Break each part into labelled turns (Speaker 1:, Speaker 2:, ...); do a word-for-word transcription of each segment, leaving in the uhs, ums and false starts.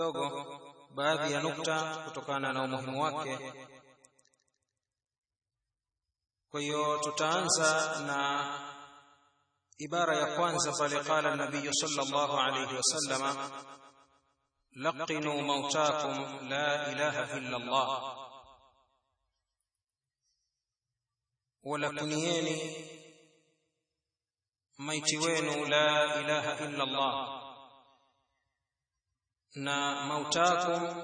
Speaker 1: dogo baadhi ya nukta kutokana na umuhimu wake. Kwa hiyo tutaanza na ibara ya kwanza pale qala an-nabiy sallallahu alayhi wasallama laqinu mautakum la ilaha illa Allah, walakunieni maiti wenu la ilaha illa Allah. Na mautakum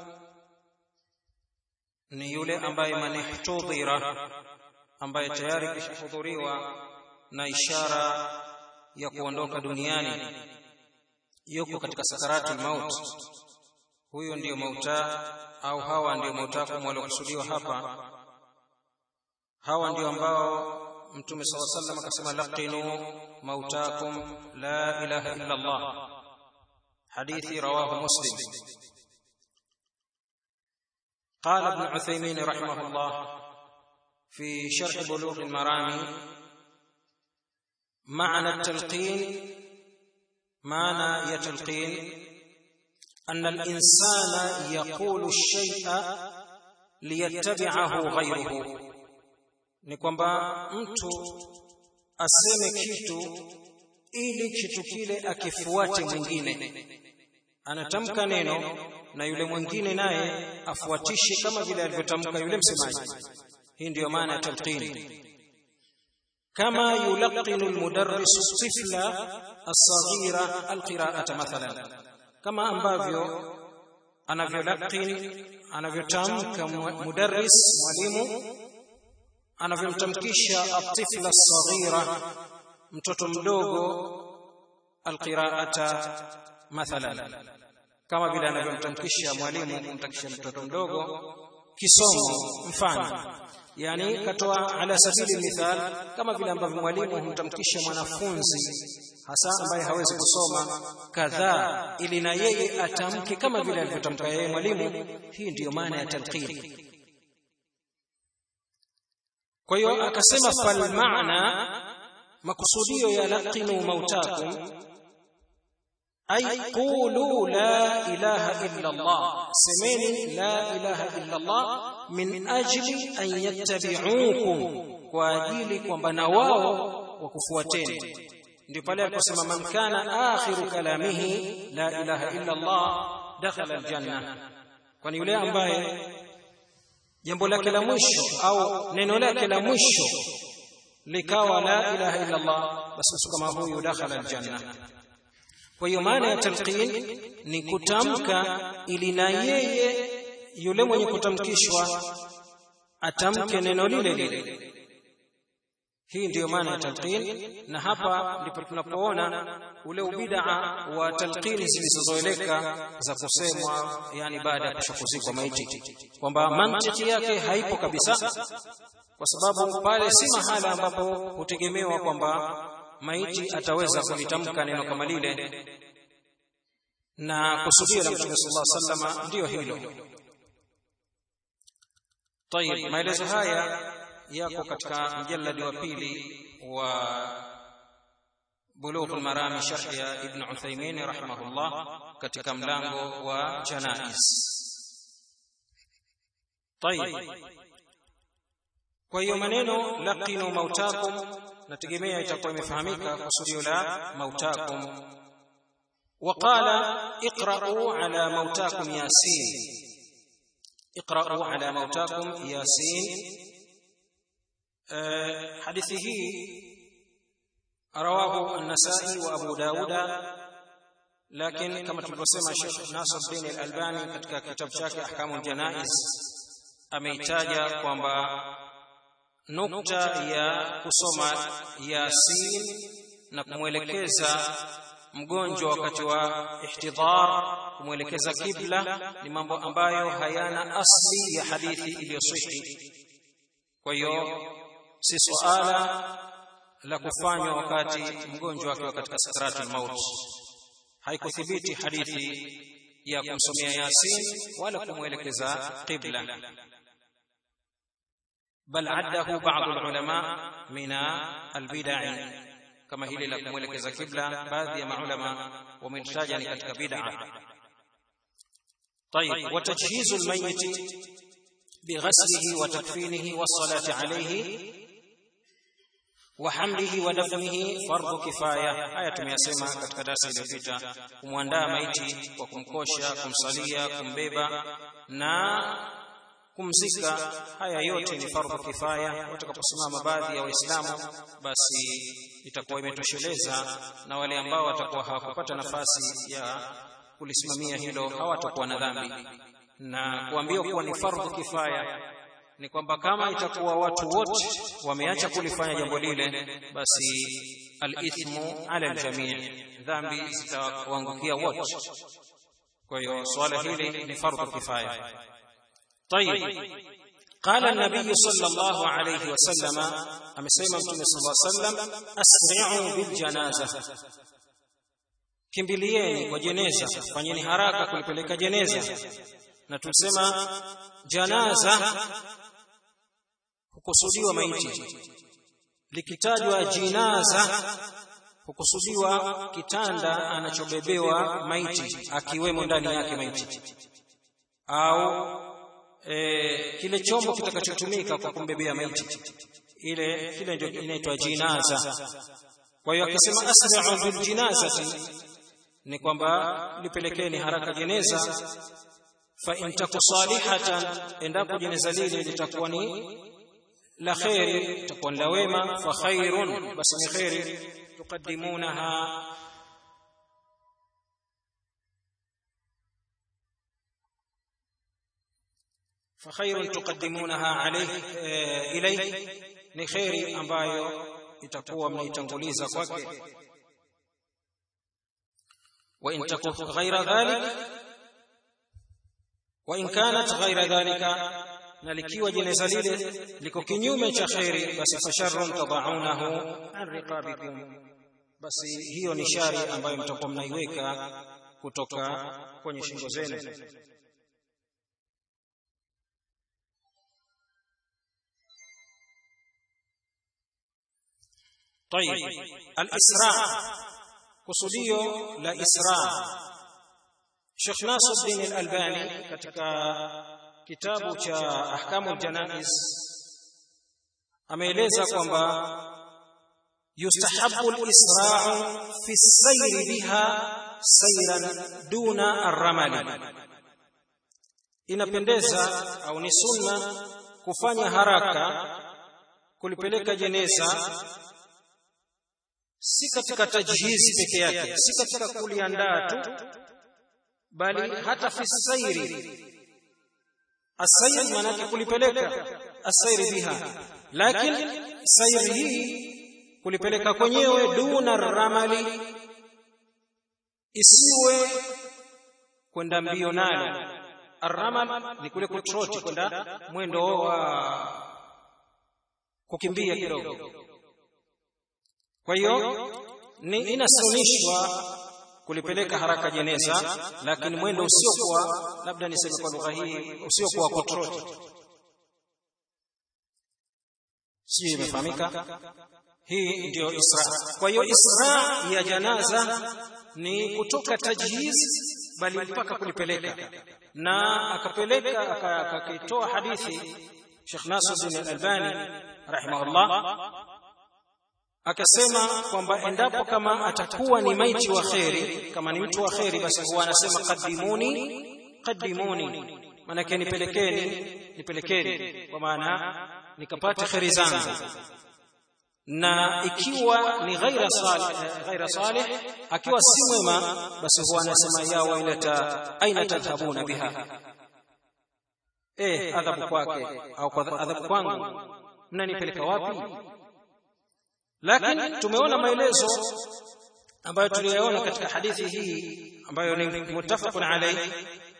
Speaker 1: ni yule ambaye manihtudhira, ambaye tayari kishahudhuriwa na ishara ya kuondoka duniani, yuko katika sakaratul maut. Huyo ndiyo mauta, au hawa ndiyo mautakum waliokusudiwa hapa. Hawa ndiyo ambao Mtume sallallahu alayhi wasallam akasema laqinu mautakum la ilaha illa Allah. Hadithi rawahu Muslim. Qala Ibn Uthaymin rahimahullah في شرح بلوغ المرام معنى التلقين، معنى يتلقين أن الإنسان يقول الشيء ليتبعه غيره. ni kwamba mtu aseme kitu ili kitu kile akifuate mwingine. Anatamka neno na yule mwingine naye afuatishe kama vile alivyotamka yule msemaji. Hii ndio maana ya talqin. Kama yulaqinu almudarrisu tifla as-saghira alqira'ata mathalan, kama ambavyo anavyolaqin, anavyotamka mudarris, mwalimu anavyomtamkisha at-tifla as-saghira, mtoto mdogo, alqira'ata mathalan, kama vile anavyomtamkisha mwalimu kumtamkisha mtoto mdogo kisomo mfano. Yani katoa ala sabili mithal, kama vile ambavyo mwalimu humtamkisha mwanafunzi hasa ambaye hawezi kusoma kadhaa ili na yeye atamke kama vile alivyotamka yeye mwalimu. Hii ndiyo maana ya talqin. Kwa hiyo akasema fal maana, makusudio ya laqinu mautakum ay qulu la ilaha illa Allah, semeni la ilaha illa Allah min ajli an yattabi'ukum, kwa ajili kwamba na wao wakufuateni. Ndio pale aliposema man kana akhiru kalamihi la ilaha illa Allah dakhala aljanna, kwani yule ambaye jambo lake la mwisho au neno lake la mwisho likawa la ilaha illa Allah, basi kama huyu dakhala aljanna. Kwa hiyo maana ya talqin ni kutamka ili na yeye yule mwenye kutamkishwa atamke neno lile lile. Hii ndiyo maana ya talqin, na hapa ndipo tunapoona ule ubid'a wa talqini zilizozoeleka za kusemwa, yani baada ya kushakuzikwa maiti, kwamba mantiki yake haipo kabisa, kwa sababu pale si mahala ambapo hutegemewa kwamba maiti ataweza kulitamka neno kama lile, na kusudio la Mtume sallallahu alaihi wasallam ndio hilo. Tayeb, maelezo haya yako katika mjalladi wa pili wa Bulugh al-Maram sharh ya Ibn Uthaymin rahimahullah katika mlango wa janaiz. Tayeb, kwa hiyo maneno laqinu mautakum nategemea itakuwa imefahamika kusudio la mautakum. Waqala iqra'u ala mautakum yasin, iqra'u ala mautakum yasin. hadithi hii rawahu an-Nasa'i wa Abu Dawuda, lakini kama tulivyosema Sheikh Nasruddin al-Albani katika kitabu chake Ahkamul Janaiz ameitaja kwamba nukta ya kusoma Yasin na kumwelekeza mgonjwa wakati wa ihtidhar, kumwelekeza kibla, ni mambo ambayo hayana asli ya hadithi iliyosahihi. Kwa hiyo si suala la kufanywa wakati mgonjwa akiwa katika sakaratul maut. Haikuthibiti hadithi ya kumsomea Yasin wala kumwelekeza qibla, bal addahu ba'd al-ulama min al-bid'ah, kama hili la kumwelekeza kibla baadhi ya maulama wametaja ni katika bid'a. طيب وتجهيز الميت بغسله وتكفينه والصلاة عليه وحمله ودفنه فرض كفاية. haya tumeyasema katika darasa iliyopita. Kumwandaa maiti kwa kumkosha, kumsalia, kumbeba na kumzika, haya yote ni fardhu kifaya. Watakaposimama baadhi ya Waislamu, basi itakuwa imetosheleza, na wale ambao watakuwa hawakupata nafasi ya kulisimamia hilo hawatakuwa na dhambi. Na kuambiwa kuwa ni fardhu kifaya ni kwamba kama itakuwa watu wote wameacha kulifanya jambo lile, basi al-ithmu ala al-jami', dhambi zitawaangukia wote. Kwa hiyo swala hili ni fardhu kifaya. طيب قال النبي صلى الله عليه وسلم amesema Mtume صلى الله عليه وسلم asri'u bil janaza, kimbilieni kwa jeneza, fanyeni haraka kulipeleka jeneza. Na tusema janaza hukusudiwa maiti, likitajwa jinaza hukusudiwa kitanda anachobebewa maiti akiwemo ndani yake maiti, au e, kile chombo kitakachotumika kwa kumbebea maiti, ile kile ndio inaitwa jinaza. Kwa hiyo akisema asri'u bil jinazati ni kwamba lipelekeni haraka jeneza. Fa in taku salihatan, endapo jeneza lile litakuwa ni la khairi, litakuwa la wema, fa khairun, basi ni khairi. Tuqaddimunaha fa khairun tuqaddimunaha alayhi ilayhi, ni khairi ambayo itakuwa mnaitanguliza kwake. Wa in taku ghaira dhalik, wa in kanat ghaira dhalika, na likiwa jeneza lile liko kinyume cha khairi, basi fasharrun tad'unahu an riqabikum, basi hiyo ni shari ambayo mtakuwa mnaiweka kutoka kwenye shingo zenu. طيب الإسراء, kusudio la isra. Sheikh Nasruddin al-Albani katika kitabu cha Ahkamul Janaiz ameeleza kwamba yustahabbu al-isra'u fi as-sayr biha sayran duna ar-ramali, inapendeza au ni sunna kufanya haraka kulipeleka jeneza, si katika tajhizi peke yake, si katika kuliandaa tu, bali hata fi sayri. Asayri maana yake kulipeleka, asayri biha, lakini sayri hii kulipeleka kwenyewe duna ramali, isiwe kwenda mbio nalo. Arramal ni kule kutroti, kwenda mwendo wa kukimbia kidogo. Kwa hiyo ni inasunishwa kulipeleka haraka jeneza, lakini mwendo usiokuwa, labda niseme kwa lugha hii, usiokuwa kutroti. Sio, imefahamika? Hii ndio isra. Kwa hiyo isra ya janaza ni kutoka tajhiz bali mpaka kulipeleka, na akapeleka akakitoa hadithi Sheikh Nasruddin al-Albani rahimahullah, akasema kwamba endapo kama atakuwa ni maiti wa khairi, kama ni mtu wa khairi, basi huwa anasema qaddimuni qaddimuni, maana yake nipelekeni nipelekeni, kwa maana nikapata khairi zangu. Na ikiwa ni ghaira salih ghaira salih, akiwa si mwema, basi huwa anasema ya wailata aina tadhhabuna biha, eh adhabu kwake au kwa adhabu kwangu, mnanipeleka wapi? Lakini tumeona maelezo ambayo tuliyaona katika hadithi hii ambayo ni muttafaqun alayhi,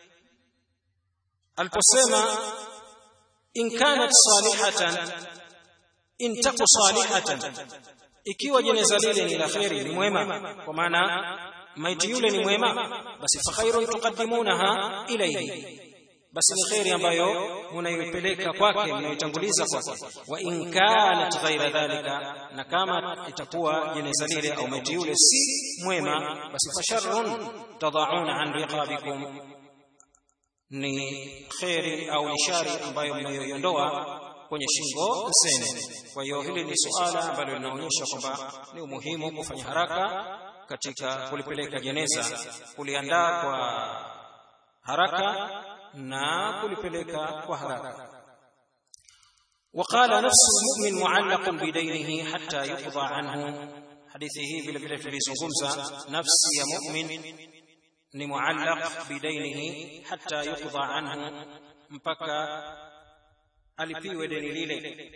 Speaker 1: aliposema in kanat salihatan, in taku salihatan, ikiwa jeneza lile ni la khairi, ni mwema, kwa maana maiti yule ni mwema, basi fa khairun tuqaddimunaha ilayhi, basi ni khairi ambayo mnaipeleka kwake, mnaitanguliza kwake. Wa in kanat ghaira dhalika, na kama itakuwa jeneza lile au maiti yule si mwema, basi fa sharrun tad'una an riqabikum, ni khairi au ni shari ambayo mnayoiondoa kwenye shingo zenu. Kwa hiyo hili ni suala ambalo linaonyesha kwamba ni umuhimu kufanya haraka katika kulipeleka jeneza, kuliandaa kwa haraka na kulipeleka kwa haraka. وقال نفس المؤمن معلق بدينه حتى يقضى عنه. حديثه vile vile tulizungumza, nafsi ya mu'min ni muallaq bidainihi hatta yuqda anhu, mpaka alipiwe deni lile.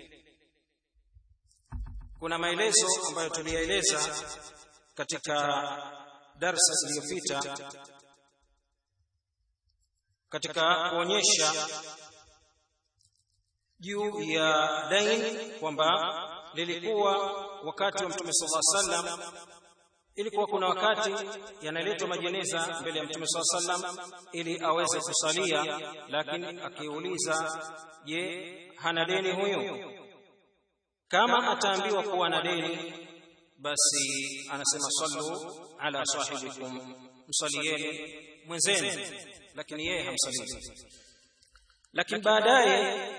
Speaker 1: Kuna maelezo ambayo tulieleza katika darasa iliyopita katika kuonyesha juu ya dain kwamba lilikuwa wakati wa Mtume sallallahu alaihi wasallam, ilikuwa kuna wakati yanaletwa majeneza mbele ya Mtume sallallahu alaihi wasallam ili aweze kusalia, lakini akiuliza, je, hana deni huyo? Kama ataambiwa kuwa na deni, basi anasema sallu ala sahibikum, msalieni mwenzenu, lakini yeye hamsalii. Lakini baadaye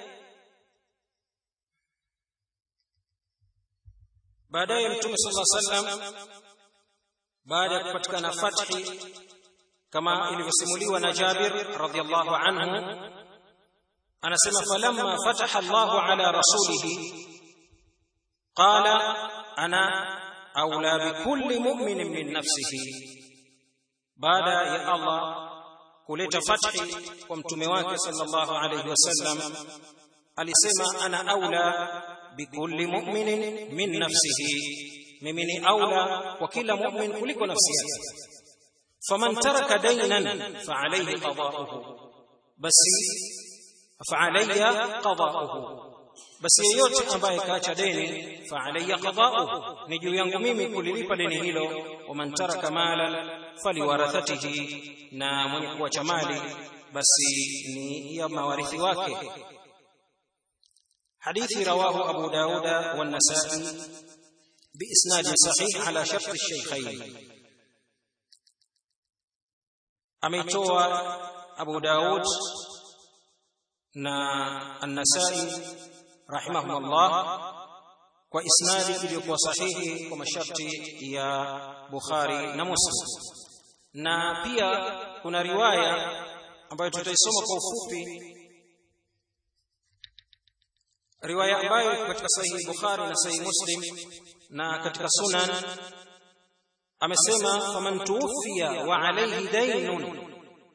Speaker 1: baadaye Mtume sallallahu alaihi wasallam baada ya kupatikana fathi kama ilivyosimuliwa na Jabir radhiyallahu anhu, anasema falamma fataha Allahu ala rasulihi qala ana aula bikulli mu'minin min nafsihi. Baada ya Allah kuleta fathi kwa mtume wake sallallahu alayhi wasallam, alisema ana aula bikulli mu'minin min nafsihi, mimi ni aula kwa kila mu'min kuliko nafsi yake. faman taraka daynan fa alayhi qada'uhu, basi fa alayya qada'uhu, basi yeyote ambaye kaacha deni fa alayya qada'uhu, ni juu yangu mimi kulilipa deni hilo. waman taraka malan faliwarathatihi, na mwenye kuacha mali basi ni ya mawarithi wake. hadithi rawahu Abu Daud wa Nasa'i biisnad sahih ala shart ash-shaykhayn. ameitoa Abu Daud na An-Nasa'i rahimahumullah kwa isnadi iliyokuwa sahihi kwa masharti ya Bukhari na Muslim. Na pia kuna riwaya ambayo tutaisoma kwa ufupi, riwaya ambayo katika sahihi Bukhari na sahihi Muslim na katika Sunan, amesema faman tuwfiya wa alayhi daynun,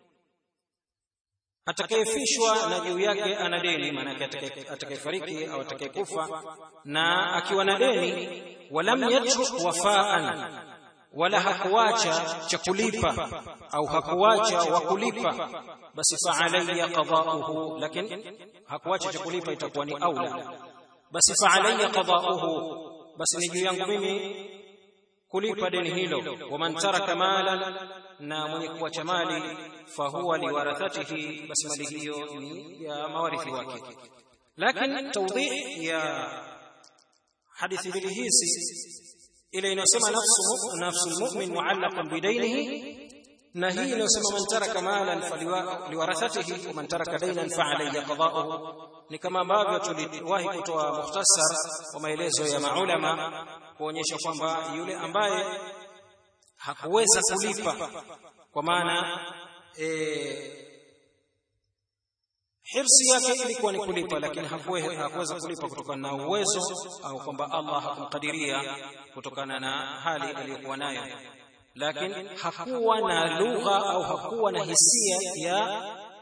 Speaker 1: atakayefishwa na juu yake ana deni, maana atakayefariki au atakayekufa na akiwa na deni, walam yatruk wafaan, wala hakuacha cha kulipa au hakuacha wa kulipa, basi fa alayya qada'uhu, lakini hakuacha cha kulipa itakuwa ni aula, basi fa alayya qada'uhu, basi ni juu yangu mimi kulipa deni hilo. waman taraka malan, na mwenye kuacha mali, fahuwa liwarathatihi, basi mali hiyo ni ya mawarithi wake. Lakini tawdih ya hadithi hili hizi ile inasema nafsu nafsul mu'min mu'allaqun bidainihi, na hii inasema man taraka malan faliwarathatihi wa man taraka daynan fa alayhi qada'uhu, ni kama ambavyo tuliwahi kutoa mukhtasar wa maelezo ya maulama kuonyesha kwamba yule ambaye hakuweza kulipa, kwa maana e, hirsi yake ilikuwa ni kulipa, lakini hakuweza kulipa kutokana na uwezo au kwamba Allah hakumkadiria kutokana na hali aliyokuwa nayo, lakini hakuwa na lugha au hakuwa na hisia ya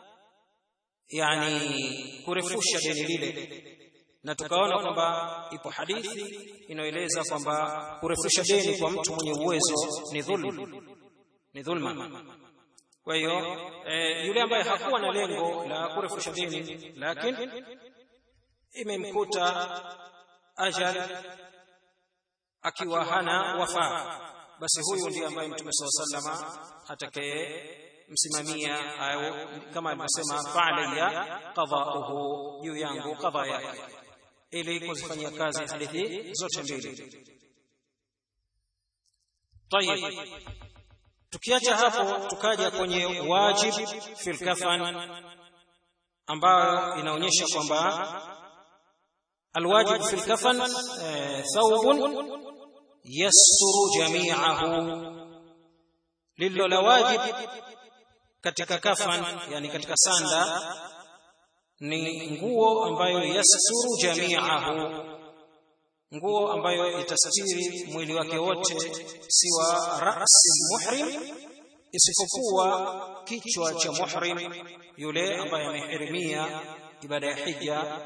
Speaker 1: yani kurefusha deni lile. Na tukaona kwamba ipo hadithi inaeleza kwamba kurefusha deni kwa mtu mwenye uwezo ni dhulma, ni dhulma. Kwa hiyo e, yule ambaye hakuwa na lengo la kurefusha deni lakini imemkuta ajal akiwa hana wafaa, basi huyu ndiye ambaye Mtume sallallahu alaihi wasallam atakaye msimamia, au kama alivyosema fa'alayya qada'uhu, juu yangu qadha yake, ili kuzifanyia kazi hadithi zote mbili. Tayeb, Tukiacha hapo tukaja kwenye wajib fil kafan, ambayo inaonyesha kwamba alwajib fil kafan thawbun yasturu jami'ahu. Lilo la wajib katika kafan, yani katika sanda, ni nguo ambayo yasturu jami'ahu, nguo ambayo itastiri mwili wake wote, siwa ra'si muhrim, isipokuwa kichwa cha muhrim, yule ambaye amehirimia ibada ya hija,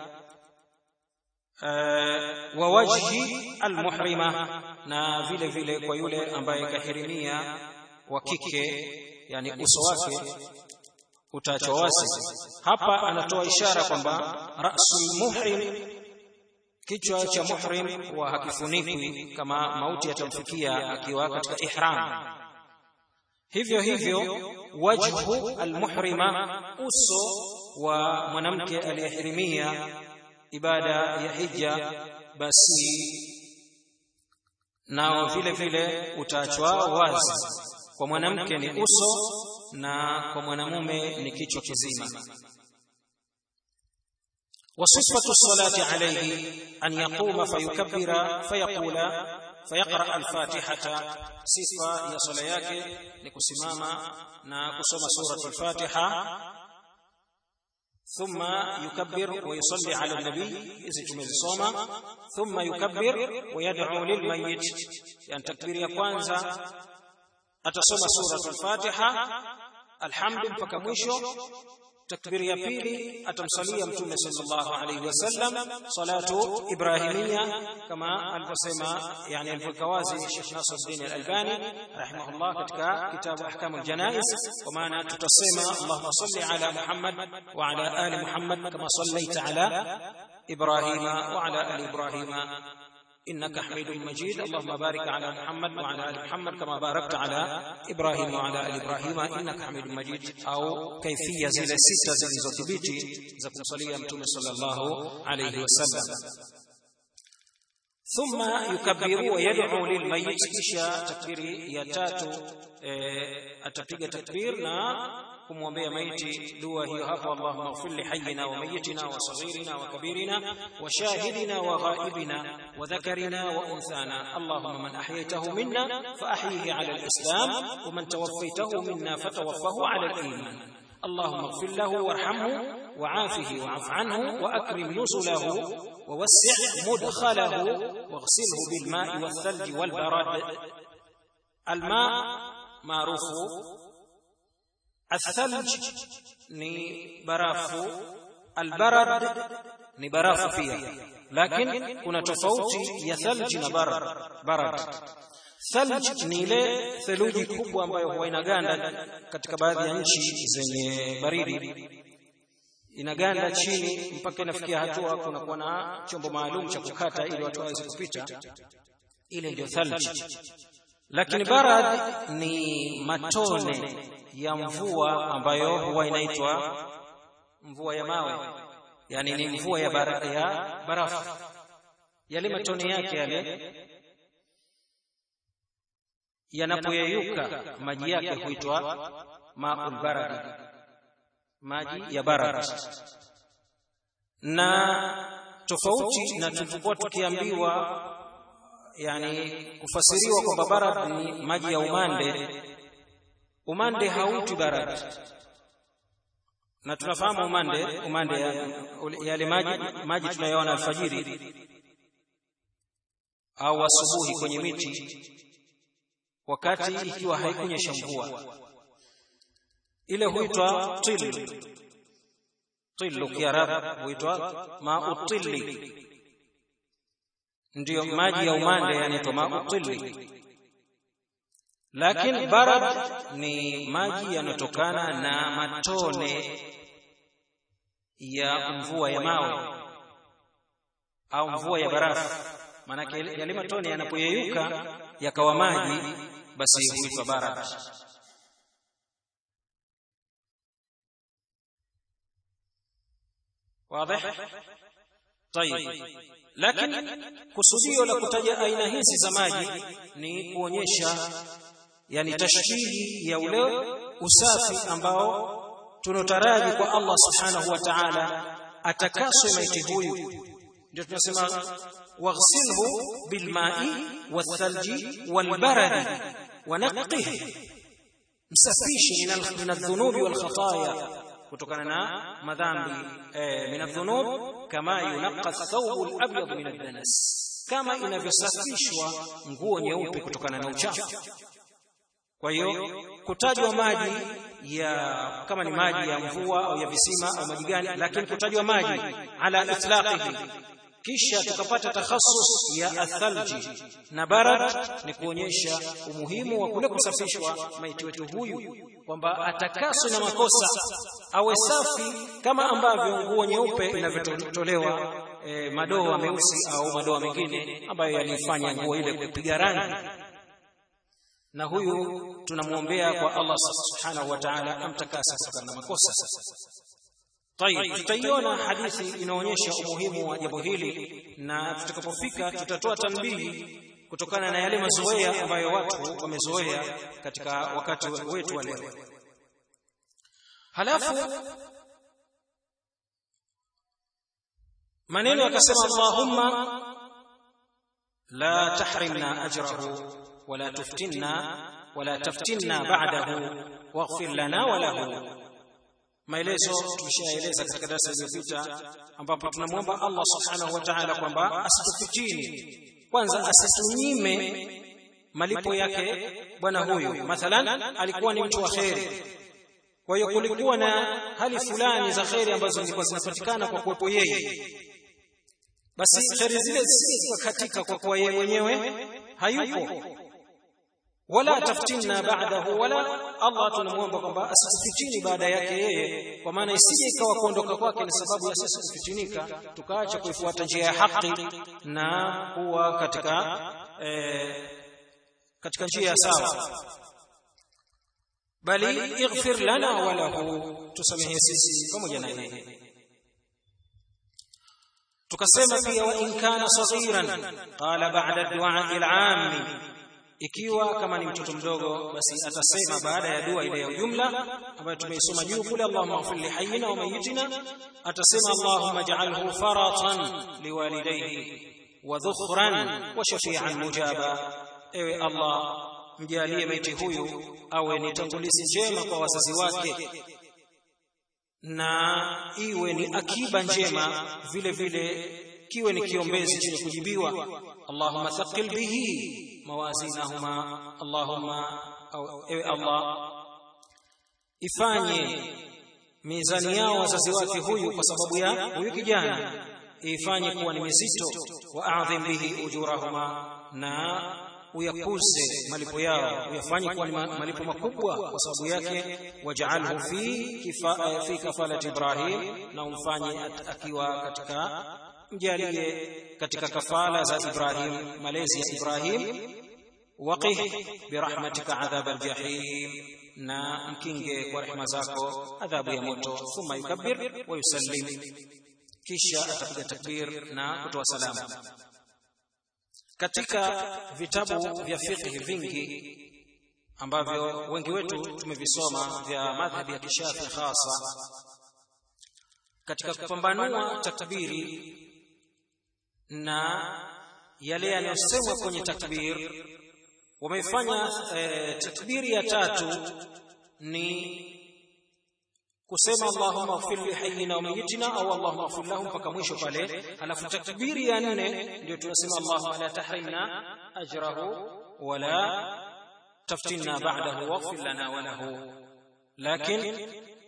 Speaker 1: wa wajhi almuhrima, na vile vile kwa yule ambaye kahirimia wa kike, yani uso wake utaachwa wazi. Hapa anatoa ishara kwamba ra'sul muhrim, kichwa cha muhrim wa hakifunikwi kama mauti yatamfikia akiwa katika ihram. Hivyo hivyo wajhu almuhrima, uso wa mwanamke aliyehirimia ibada ya hija, basi nao vile vile utaachwa wazi. Kwa mwanamke ni uso na kwa mwanamume ni kichwa kizima. وصفة الصلاة عليه أن يقوم فيكبر فيقول فيقرأ الفاتحة. صفة يا صلاة لكسماما نقسم سورة الفاتحة، ثم يكبر ويصلي على النبي إذا جمز صوما، ثم يكبر ويدعو للميت، يعني تكبير يا كwanza atasoma سورة الفاتحة الحمد mpaka mwisho. Takbiri ya pili atamsalia Mtume sallallahu alayhi wasallam salatu ibrahimia, kama alivyosema, yani alivyokawazi Sheikh Nasruddin al-Albani rahimahullah katika kitabu Ahkam al-Janaiz, kwa maana tutasema Allahumma salli ala Muhammad wa ala ali Muhammad kama sallaita ala Ibrahima wa ala ali Ibrahima innaka Hamidum Majid. Allahumma barik ala Muhammad wa ala ali Muhammad kama barakta ala Ibrahim wa ala ali Ibrahim innaka Hamidum Majid, au kaifia zile sita zilizothibiti za kumsalia Mtume sallallahu alayhi wasallam. Thumma yukabbiru wa yad'u lilmayyit, kisha takbiri ya tatu atapiga takbir na kumwombea maiti dua hiyo hapo, Allahumma ighfir li hayyina wa mayyitina wa saghirina wa kabirina wa shahidina wa ghaibina wa dhakarina wa unthana. Allahumma man ahyaytahu minna fa ahyihi ala al-islam wa man tawaffaytahu minna fatawaffahu ala al-iman. Allahumma ighfir lahu warhamhu وعافه واعف عنه وأكرم نزله ووسع مدخله واغسله بالماء والثلج والبرد. الماء معروف، الثلج ni barafu, albarad ni barafu pia, lakini kuna tofauti ya thalji na barad. Barad, thalj ni ile theluji kubwa ambayo huwa inaganda katika baadhi ya nchi zenye baridi, inaganda chini mpaka inafikia hatua kuna kuwa na chombo maalum cha kukata ili watu waweze kupita. Ile ndio thalj. Lakini barad ni matone ya mvua ambayo huwa inaitwa mvua ya mawe, yani ni mvua ya, bara, ya barafu. Yale matone yake yale yanapoyeyuka, maji yake huitwa maul barad, maji ya barad. Na tofauti na tulikuwa tukiambiwa, yani kufasiriwa kwamba barad ni maji ya umande. Umande hauti barad, na tunafahamu umande, umande yale maji maji tunayoona alfajiri au asubuhi kwenye miti, wakati ikiwa haikunyesha mvua, ile huitwa til. Tilu kiarabu huitwa ma'u tilli, ndio maji ya umande yanaitwa ma'u tilli. Lakini barad ni maji yanotokana na matone ya mvua ya mawe au mvua ya barafu. Maana yale matone yanapoyeyuka yakawa maji, basi huitwa barad. Wazi? Tayeb. Lakini kusudio la kutaja aina hizi za maji ni kuonyesha yani tashbihi ya ule usafi ambao tunotaraji kwa Allah subhanahu wa ta'ala atakaswe maiti huyu. Ndio tunasema waghsilhu bilma'i wathalji walbaradi wanaqih, msafishe min adh-dhunubi wal khataaya, kutokana na madhambi min adh-dhunub kama yunqa ath-thawb al-abyad min ad-danas, kama inavyosafishwa nguo nyeupe kutokana na uchafu. Kwa hiyo kutajwa maji ya kama ni maji ya mvua au ya visima au maji gani, lakini kutajwa maji ala itlaqihi, kisha tukapata takhasus ya athalji na barad, ni kuonyesha umuhimu wa kule kusafishwa maiti wetu huyu, kwamba atakaswe na makosa, awe safi kama ambavyo nguo nyeupe inavyotolewa e, madoa meusi au madoa mengine ambayo yalifanya nguo ile kupiga rangi. Na huyu tunamuombea kwa Allah subhanahu wa ta'ala amtakase kutokana na makosa. Tayeb, tutaiona hadithi inaonyesha umuhimu wa jambo hili, na tutakapofika tutatoa tanbihi kutokana na yale mazoea ambayo watu wamezoea katika wakati wetu wa leo. Halafu maneno akasema, Allahumma la tahrimna ajrahu wala tuftinna wala taftinna ba'dahu waghfir lana wa lahu. Maelezo tumeshaeleza katika darasa zilizopita, ambapo tunamuomba Allah subhanahu wa ta'ala kwamba asitufitini, kwanza asitunyime malipo yake bwana huyu. Mathalan, alikuwa ni mtu wa kheri, kwa hiyo kulikuwa na hali fulani za kheri ambazo zilikuwa zinapatikana kwa kuwepo yeye, basi kheri zile zisikatika kwa kuwa yeye mwenyewe hayupo. Wala taftinna ba'dahu, wala Allah tunamuomba kwamba asitufitini baada yake yeye, kwa maana isije ikawa kuondoka kwake ni sababu ya sisi kufitinika tukaacha kuifuata njia ya haki na kuwa katika eh, katika njia ya sawa, bali ighfir lana wa lahu, tusamehe sisi pamoja na yeye. Tukasema pia wa in kana saghiran qala ba'da ad-du'a al-'ammi, ikiwa kama ni mtoto mdogo basi atasema baada ya dua ile ya ujumla ambayo tumeisoma juu kule, Allahumma ighfir li hayyina wa mayyitina, atasema Allahumma ij'alhu faratan liwalidayhi wa dhukhran wa shafi'an mujaba, ewe Allah mjalie maiti huyu awe ni tangulizi njema kwa wazazi wake na iwe ni akiba njema, vile vile kiwe ni kiombezi chenye kujibiwa. Allahumma thaqil bihi mawazinahuma, Allahumma, ewe Allah ifanye mizani yao wazazi wake huyu kwa sababu ya huyu kijana, ifanye kuwa ni mizito. Wa a'dhim bihi ujurahuma, na uyakuze malipo yao, uyafanye kuwa ni malipo makubwa kwa sababu yake. Waj'alhu fi kifa fi kafalati Ibrahim, na umfanye akiwa katika, mjalie katika kafala za Ibrahim, malezi ya Ibrahim. Waqih birahmatika adhab aljahim, na mkinge kwa rehema zako adhabu ya moto. Thumma yukabbir wa yusallim, kisha atapiga takbir na kutoa salamu. Katika vitabu vya fiqh vingi ambavyo wengi wetu tumevisoma vya madhhabi ya Kishafi hasa, katika kupambanua takbiri na yale yanayosemwa kwenye takbir, wamefanya eh, takbiri ya tatu ni kusema Allahumma ighfir li hayyina wa mayyitina au Allahumma ighfir lahum mpaka mwisho pale. Halafu takbiri ya nne ndio tunasema Allahumma la tahrimna ajrahu wala taftinna ba'dahu waghfir lana wa lahu. Lakini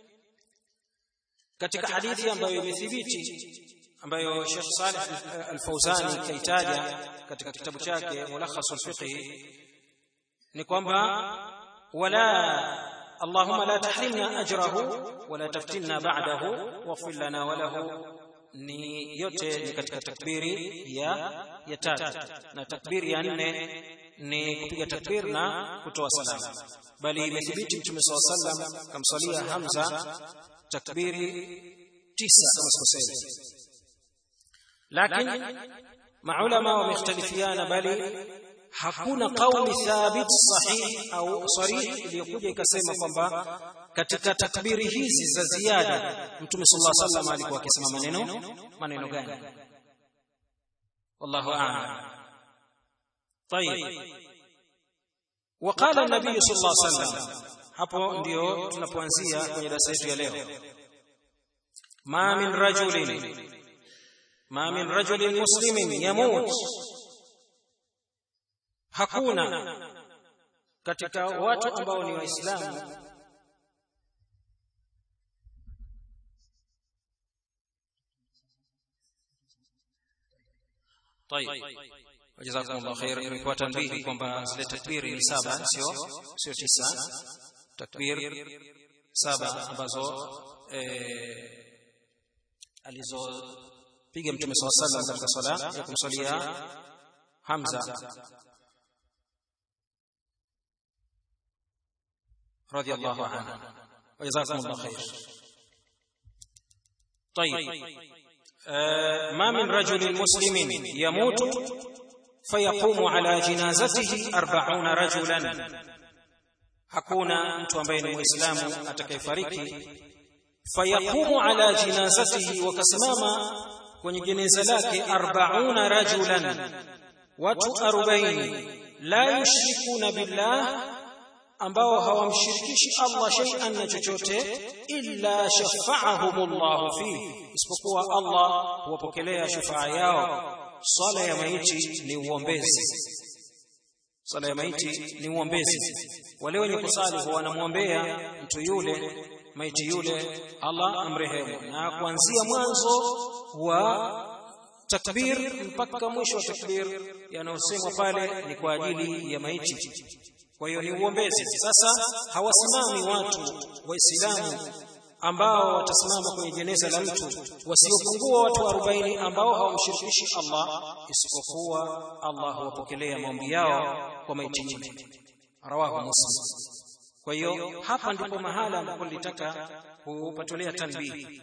Speaker 1: katika hadithi ambayo imethibiti, ambayo Sheikh Saleh Al-Fawzani kaitaja katika kitabu chake Mulakhasul Fiqh, ni kwamba wala Allahumma la tahrimna ajrahu wala taftinna ba'dahu waghfir lana wa lahu, ni yote ni katika takbiri ya ya tatu, na takbiri ya nne ni kupiga takbir na kutoa salamu. Bali imethibiti Mtume sallallahu alaihi wasallam kamsalia Hamza takbiri tisa kama sikosei. Lakini maulama wamekhtalifiana, bali hakuna kauli thabit sahih au sarih iliyokuja ikasema kwamba katika takbiri hizi za ziada Mtume sallallahu alaihi wasallam alikuwa akisema maneno maneno gani. Wallahu a'lam. طيب وقال النبي صلى الله عليه وسلم, hapo ndio tunapoanzia kwenye darasa yetu ya leo. ma min rajulin ma min rajulin muslimin yamut, hakuna katika watu ambao ni waislamu طيب jazakumullahu khair. Imekuwa tanbihi kwamba zile takbiri ni saba, sio sio tisa. Takbir saba ambazo eh alizopiga Mtume sallallahu alaihi wasallam katika sala ya kumsalia Hamza radiyallahu anhu. Jazakumullahu khair. طيب ما من رجل مسلم يموت فيقوم على جنازته أربعون رجلا, hakuna mtu ambaye ni muislamu atakayefariki fayaqumu ala jinazatihi, wakasimama kwenye jeneza lake arbauna rajulan, watu arobaini, la yushrikuna billah, ambao hawamshirikishi Allah shay'an na chochote, illa shafa'ahumullahu fihi, isipokuwa Allah huwapokelea shufaa yao. Swala ya maiti ni uombezi, swala ya maiti ni uombezi. Wale wenye kusali huwa wanamwombea mtu yule, maiti yule, Allah amrehemu, na kuanzia mwanzo wa takbir mpaka mwisho wa takbir yanayosemwa pale ni kwa ajili ya maiti. Kwa hiyo ni uombezi. Sasa hawasimami watu waislamu ambao watasimama kwenye jeneza la mtu wasiopungua watu arobaini ambao hawamshirikishi Allah, isipokuwa Allah huwapokelea maombi yao kwa maiti yule. Rawahu Muslim. Kwa hiyo hapa ndipo mahala ambapo nilitaka kupatolea tanbihi.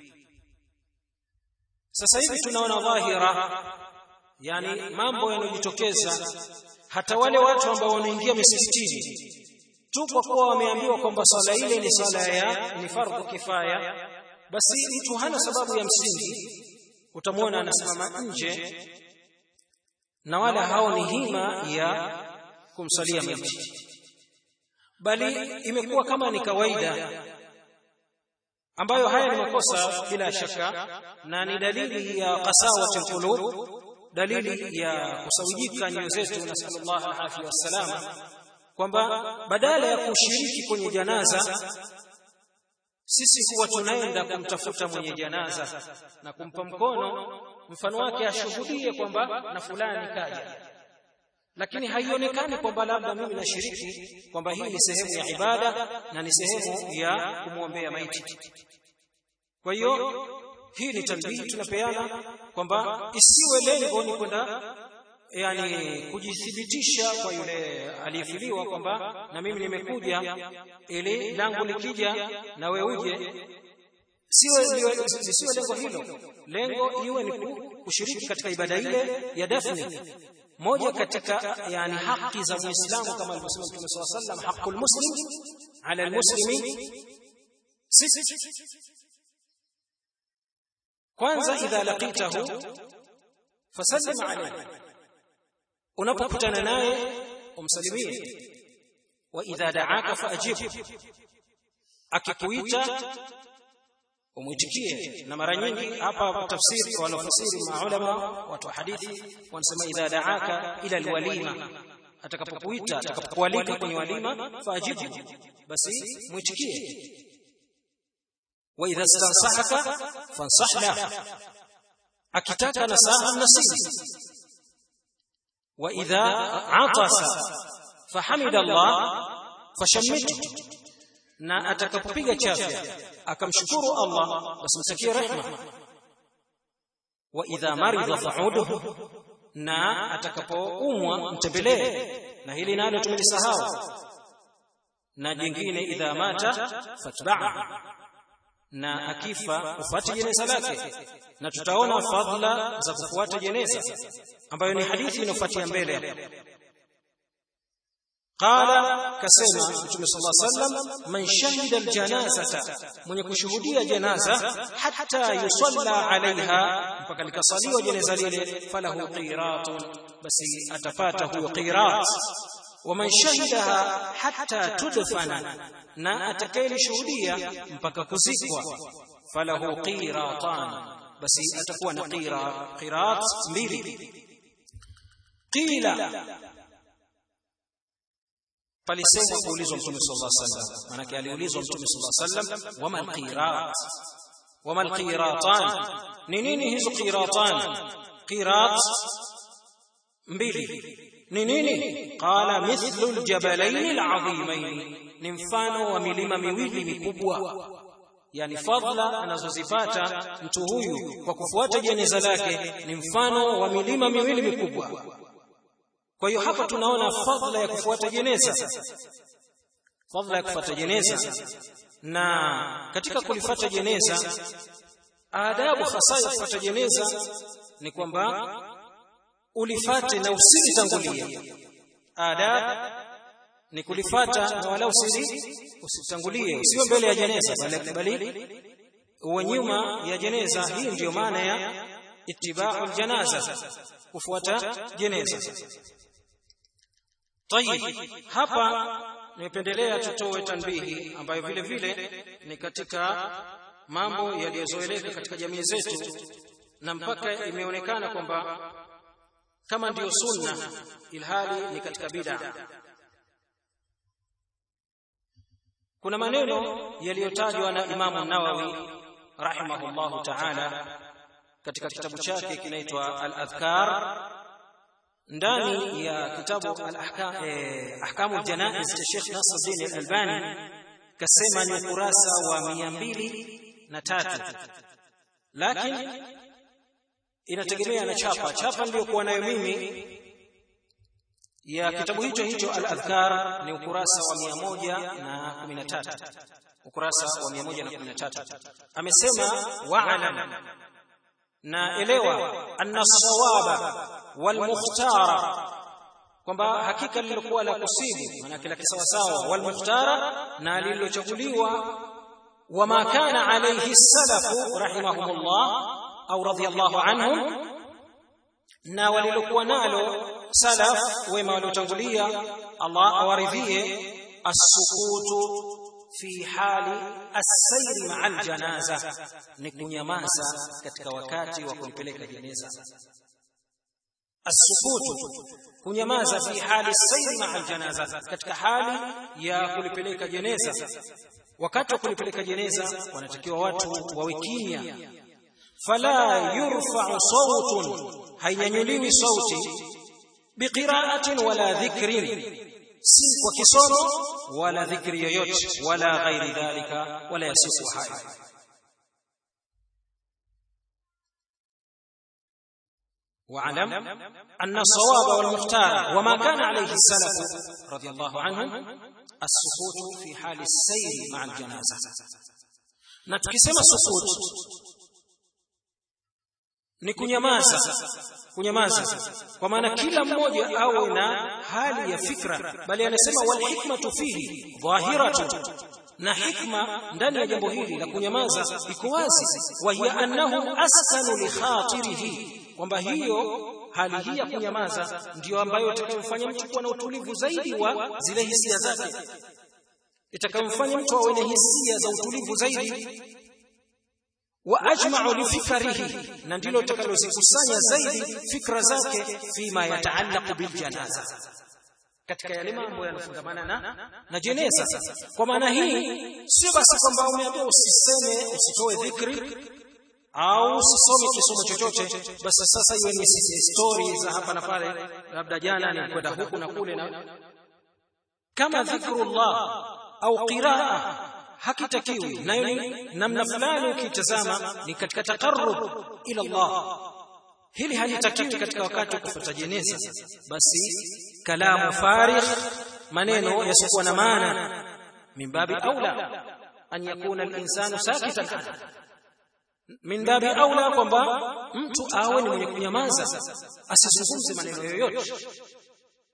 Speaker 1: Sasa hivi tunaona dhahira, yani mambo yanayojitokeza, hata wale watu ambao wanaingia misikitini tu kwa kuwa wameambiwa kwamba swala ile ni swala ya ni fardhu kifaya, basi mtu hana sababu ya msingi, utamwona anasimama nje na wala hao ni hima ya kumsalia maiti, bali imekuwa kama ni kawaida, ambayo haya ni makosa bila shaka, na ni dalili ya qasawati qulub, dalili ya kusawijika nyoyo zetu, nasallallahu alaihi wasallam, kwamba badala ya kushiriki kwenye janaza sisi huwa tunaenda kumtafuta mwenye janaza na kumpa mkono, mfano wake ashuhudie kwamba na fulani kaja, lakini haionekani kwamba labda mimi nashiriki, kwamba hii ni sehemu ya ibada na ni sehemu ya kumwombea maiti. Kwa hiyo hii ni tanbihi tunapeana kwamba isiwe lengo ni kwenda yani kujithibitisha kwa yule aliyefiliwa kwamba na mimi nimekuja ili langu likija na wewe uje. Siwe siwe lengo hilo, lengo iwe ni kushiriki katika ibada ile ya dafni. Moja katika yani haki za Muislamu kama alivyosema Mtume sallallahu alaihi wasallam, haqqul muslim ala almuslimi sisi. Kwanza, idha laqitahu fasallim alayhi, unapokutana naye umsalimie. Wa idha da'aka faajib, akikuita umwitikie. Na mara nyingi hapa tafsiri kwa wanafasiri maulama watu wa hadithi wanasema idha da'aka ila alwalima, atakapokuita atakapokualika kwenye walima faajibu, basi mwitikie. Wa idha stansahaka fansah la, akitaka nasaha nasihi. Wa idha atasa fahamida Allah fashammitu, na atakapopiga chafya akamshukuru Allah basi mtakie rehema. Wa idha marida fa'uduhu, na atakapoumwa mtembelee, na hili nalo tumelisahau. Na jingine idha mata fatba'a, na akifa ufuate jeneza lake. Na tutaona fadhila za kufuata jeneza ambayo ni hadithi inayofuatia mbele hapo. qala kasema Mtume sallallahu alaihi wasallam man shahida aljanazata mwenye kushuhudia janaza hatta yusalla alaiha mpaka likasaliwa jeneza lile falahu qiratun basi atapata huyo qirat wa man shahidaha hatta tudfana na atakayeshuhudia mpaka kuzikwa falahu qiratan basi atakuwa na qira qirat mbili. Qila palisema kuulizwa Mtume sallallahu alaihi wasallam, maana aliulizwa Mtume sallallahu alaihi wasallam wama alqirat wama alqiratan, ni nini hizo qiratan? Qirat mbili ni nini? Qala mithlu aljabalain alazimain, ni mfano wa milima miwili mikubwa. Yani fadla anazozipata mtu huyu kwa kufuata jeneza lake ni mfano wa milima miwili mikubwa. Kwa hiyo hapa tunaona fadla ya kufuata jeneza, fadla ya kufuata jeneza. Na katika kulifuata jeneza, adabu hasa ya kufuata jeneza ni kwamba ulifate na usilitangulie. Adab ni kulifuata na wala usili usitangulie, usiwe mbele ya jeneza bali uwe nyuma ya jeneza. Hii ndiyo maana ya ittiba'ul janaza, kufuata jeneza. Tayib, hapa nimependelea tutoe tanbihi ambayo vile vile ni katika mambo yaliyozoeleka katika jamii zetu na mpaka imeonekana kwamba kama ndiyo sunna ilhali ni katika bid'a. Kuna maneno yaliyotajwa na Imam Nawawi rahimahullahu ta'ala katika kitabu chake kinaitwa Al-Adhkar, ndani ya kitabu Al-Ahkam Ahkamul Janaiz cha Sheikh Nasruddin Al-Albani, kasema ni ukurasa wa mia mbili na tatu, lakini inategemea na chapa. Chapa niliyokuwa nayo mimi ya kitabu hicho hicho Al-Adhkar ni ukurasa wa mia moja na kumi na tatu, ukurasa wa mia moja na kumi na tatu. Amesema wa'alam, na elewa, anna sawaba wal mukhtara, kwamba hakika lilikuwa la kusibu, maana kila kisawa sawa, wal mukhtara, na lililochaguliwa, wa ma kana alayhi salafu rahimahumullah au radiyallahu anhum, na walilokuwa nalo salaf wema waliotangulia Allah awaridhie, as-sukutu fi hali as-sayr ma'a al-janaza, ni kunyamaza katika wakati wa kumpeleka jeneza. As-sukutu, kunyamaza, fi hali as-sayr ma'a al-janaza, katika hali ya kulipeleka jeneza. Wakati wa kulipeleka jeneza wanatakiwa watu wawe kimya. Fala yurfa'u sawtun, hainyanyuliwi sauti, biqira'atin wala dhikrin, si kwa kisomo wala dhikri yoyote, wala ghairi dhalika, wala yasifu haya. wa'lam anna sawaba wal mukhtar wa ma kana alayhi salaf radiyallahu anhum as-sukut fi hali as-sayr ma'a al-janaza. Na tukisema sukut ni kunyamaza, kunyamaza kwa maana kila mmoja awe na hali ya fikra, bali anasema wal hikmatu fihi dhahiratu, na hikma ndani ya jambo hili la kunyamaza iko wazi. Wa hiya annahu askanu li khatirihi, kwamba hiyo hali hii ya kunyamaza ndiyo ambayo itakayomfanya mtu kuwa na utulivu zaidi wa zile hisia zake, itakayomfanya mtu awe na hisia za utulivu zaidi. Wa ajma'u li fikrihi, na ndilo litakalozikusanya zaidi fikra zake, fima yataallaqu bil janaza, katika yale mambo yanayofungamana na na jeneza. Kwa maana hii sio basi kwamba umeambiwa usiseme, usitoe dhikri au usisome kisomo chochote basi sasa iwe ni story za hapa na pale, labda jana nilikwenda huku na kule, na kama dhikrullah au qiraa hakitakiwi. Nayo ni namna fulani ukitazama ni katika taqarrub ila Allah, hili halitakiwi katika wakati wa kufuata jeneza. Basi kalamu farigh, maneno yasiyokuwa na maana, min babi aula an yakuna al-insanu sakitan, min babi aula kwamba mtu awe ni mwenye kunyamaza, asizungumze maneno yoyote,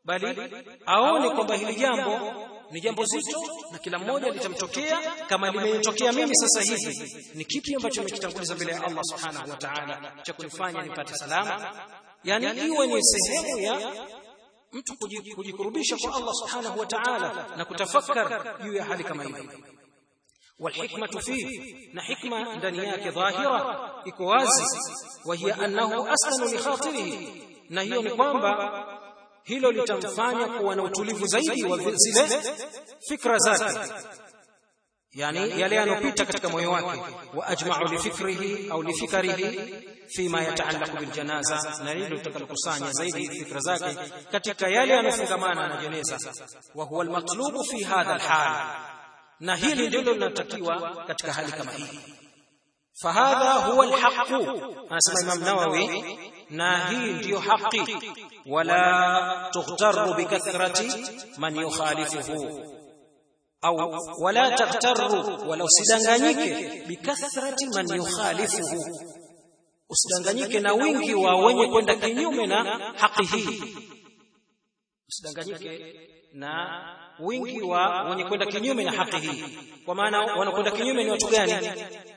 Speaker 1: bali aone kwamba hili jambo ni jambo zito na kila mmoja litamtokea kama limenitokea mimi sasa hivi. Ni kipi ambacho nimekitanguliza mbele ya Allah subhanahu wa ta'ala cha kunifanya nipate salama? Yani iwe ni sehemu ya mtu kujikurubisha kwa Allah subhanahu wa ta'ala na kutafakar juu ya hali kama hiyo. والحكمة فيه na hikma ndani yake dhahira iko wazi, wa hiya annahu askanu li khatirihi, na hiyo ni kwamba hilo litamfanya kuwa na utulivu zaidi wa zile fikra zake, yani yale yanopita katika moyo wake. Wa ajma'u li fikrihi au li fikrihi fima yataallaqu bil janaza, na hilo litakalokusanya zaidi fikra zake katika yale yanofungamana na jeneza. Wa huwa al matlubu fi hadha al hal, na hili ndilo linatakiwa katika hali kama hii. Fahadha huwa alhaq, anasema Imam Nawawi, na hii ndiyo haki. Wala tughtaru bikathrati man yukhalifuhu, au wala taghtaru, wala usidanganyike bikathrati man yukhalifuhu, usidanganyike na wingi wa wenye kwenda kinyume na haki hii. Usidanganyike na wingi wa wenye kwenda kinyume na haki hii. Kwa maana wanakwenda kinyume ni watu gani?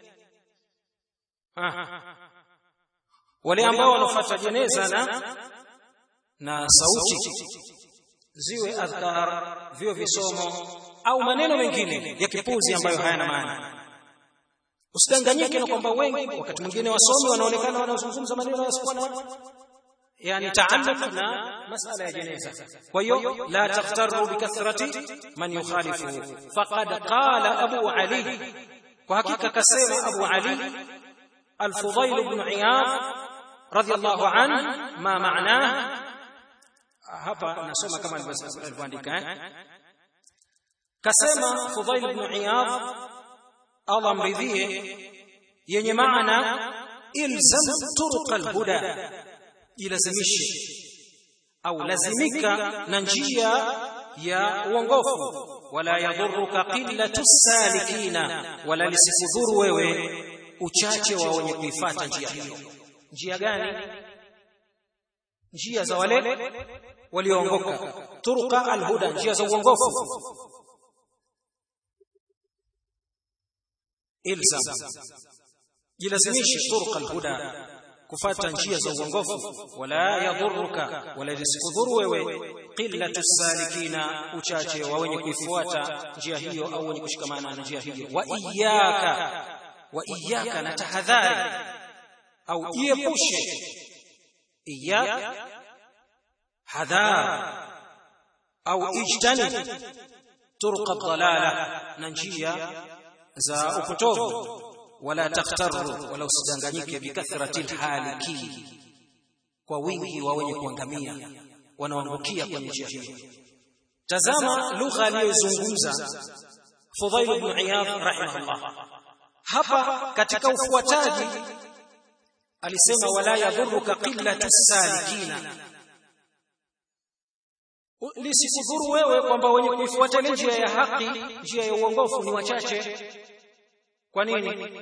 Speaker 1: Ah, wale ambao wanafuata jeneza na na sauti, ziwe adhkar, vio visomo au maneno mengine ya kipuzi ambayo hayana maana. Usidanganyike na kwamba wengi wakati mwingine wasomi wanaonekana wanazungumza maneno yasiyokuwa yani taalluq na masala ya jeneza. Kwa hiyo la taghtaru bikathrati man yukhalifu. Faqad qala Abu Ali, kwa hakika kasema Abu Ali al-Fudayl ibn Iyad radiyallahu anhu, ma maana hapa nasoma kama alivyoandika eh, kasema Fudayl ibn Iyad Allah mridhie, yenye maana ilzam turuq al-huda, ilazimishe au lazimika na njia ya uongofu. Wala yadhurruka qillatu salikina, wala lisikudhuru wewe uchache wa wenye kuifuata njia hiyo. Njia gani? Njia za wale walioongoka. Turuqa alhuda, njia za uongofu. Ilzam, jilazimishe turuqa alhuda, kufuata njia za uongofu. Wala yadhurruka, wala lisikudhuru wewe qillatu salikina, uchache wa wenye kuifuata njia hiyo au wenye kushikamana na njia hiyo. Wa iyyaka, wa iyyaka, na tahadhari au iepushe. Iyyak hadhar au ijtanib turuq ad-dalala, na njia za upotovu. Wala taghtaru, wala usidanganyike bikathrati alhaliki, kwa wingi wa wenye kuangamia wanaoangukia kwenye njia hiyo. Tazama lugha aliyozungumza Fudayl ibn Iyad rahimahullah hapa katika ufuataji. Alisema wala yadhurruka qillatu salikina, lisikudhuru wewe kwamba wenye kuifuata njia ya haki, njia ya uongofu ni wachache. Kwa nini?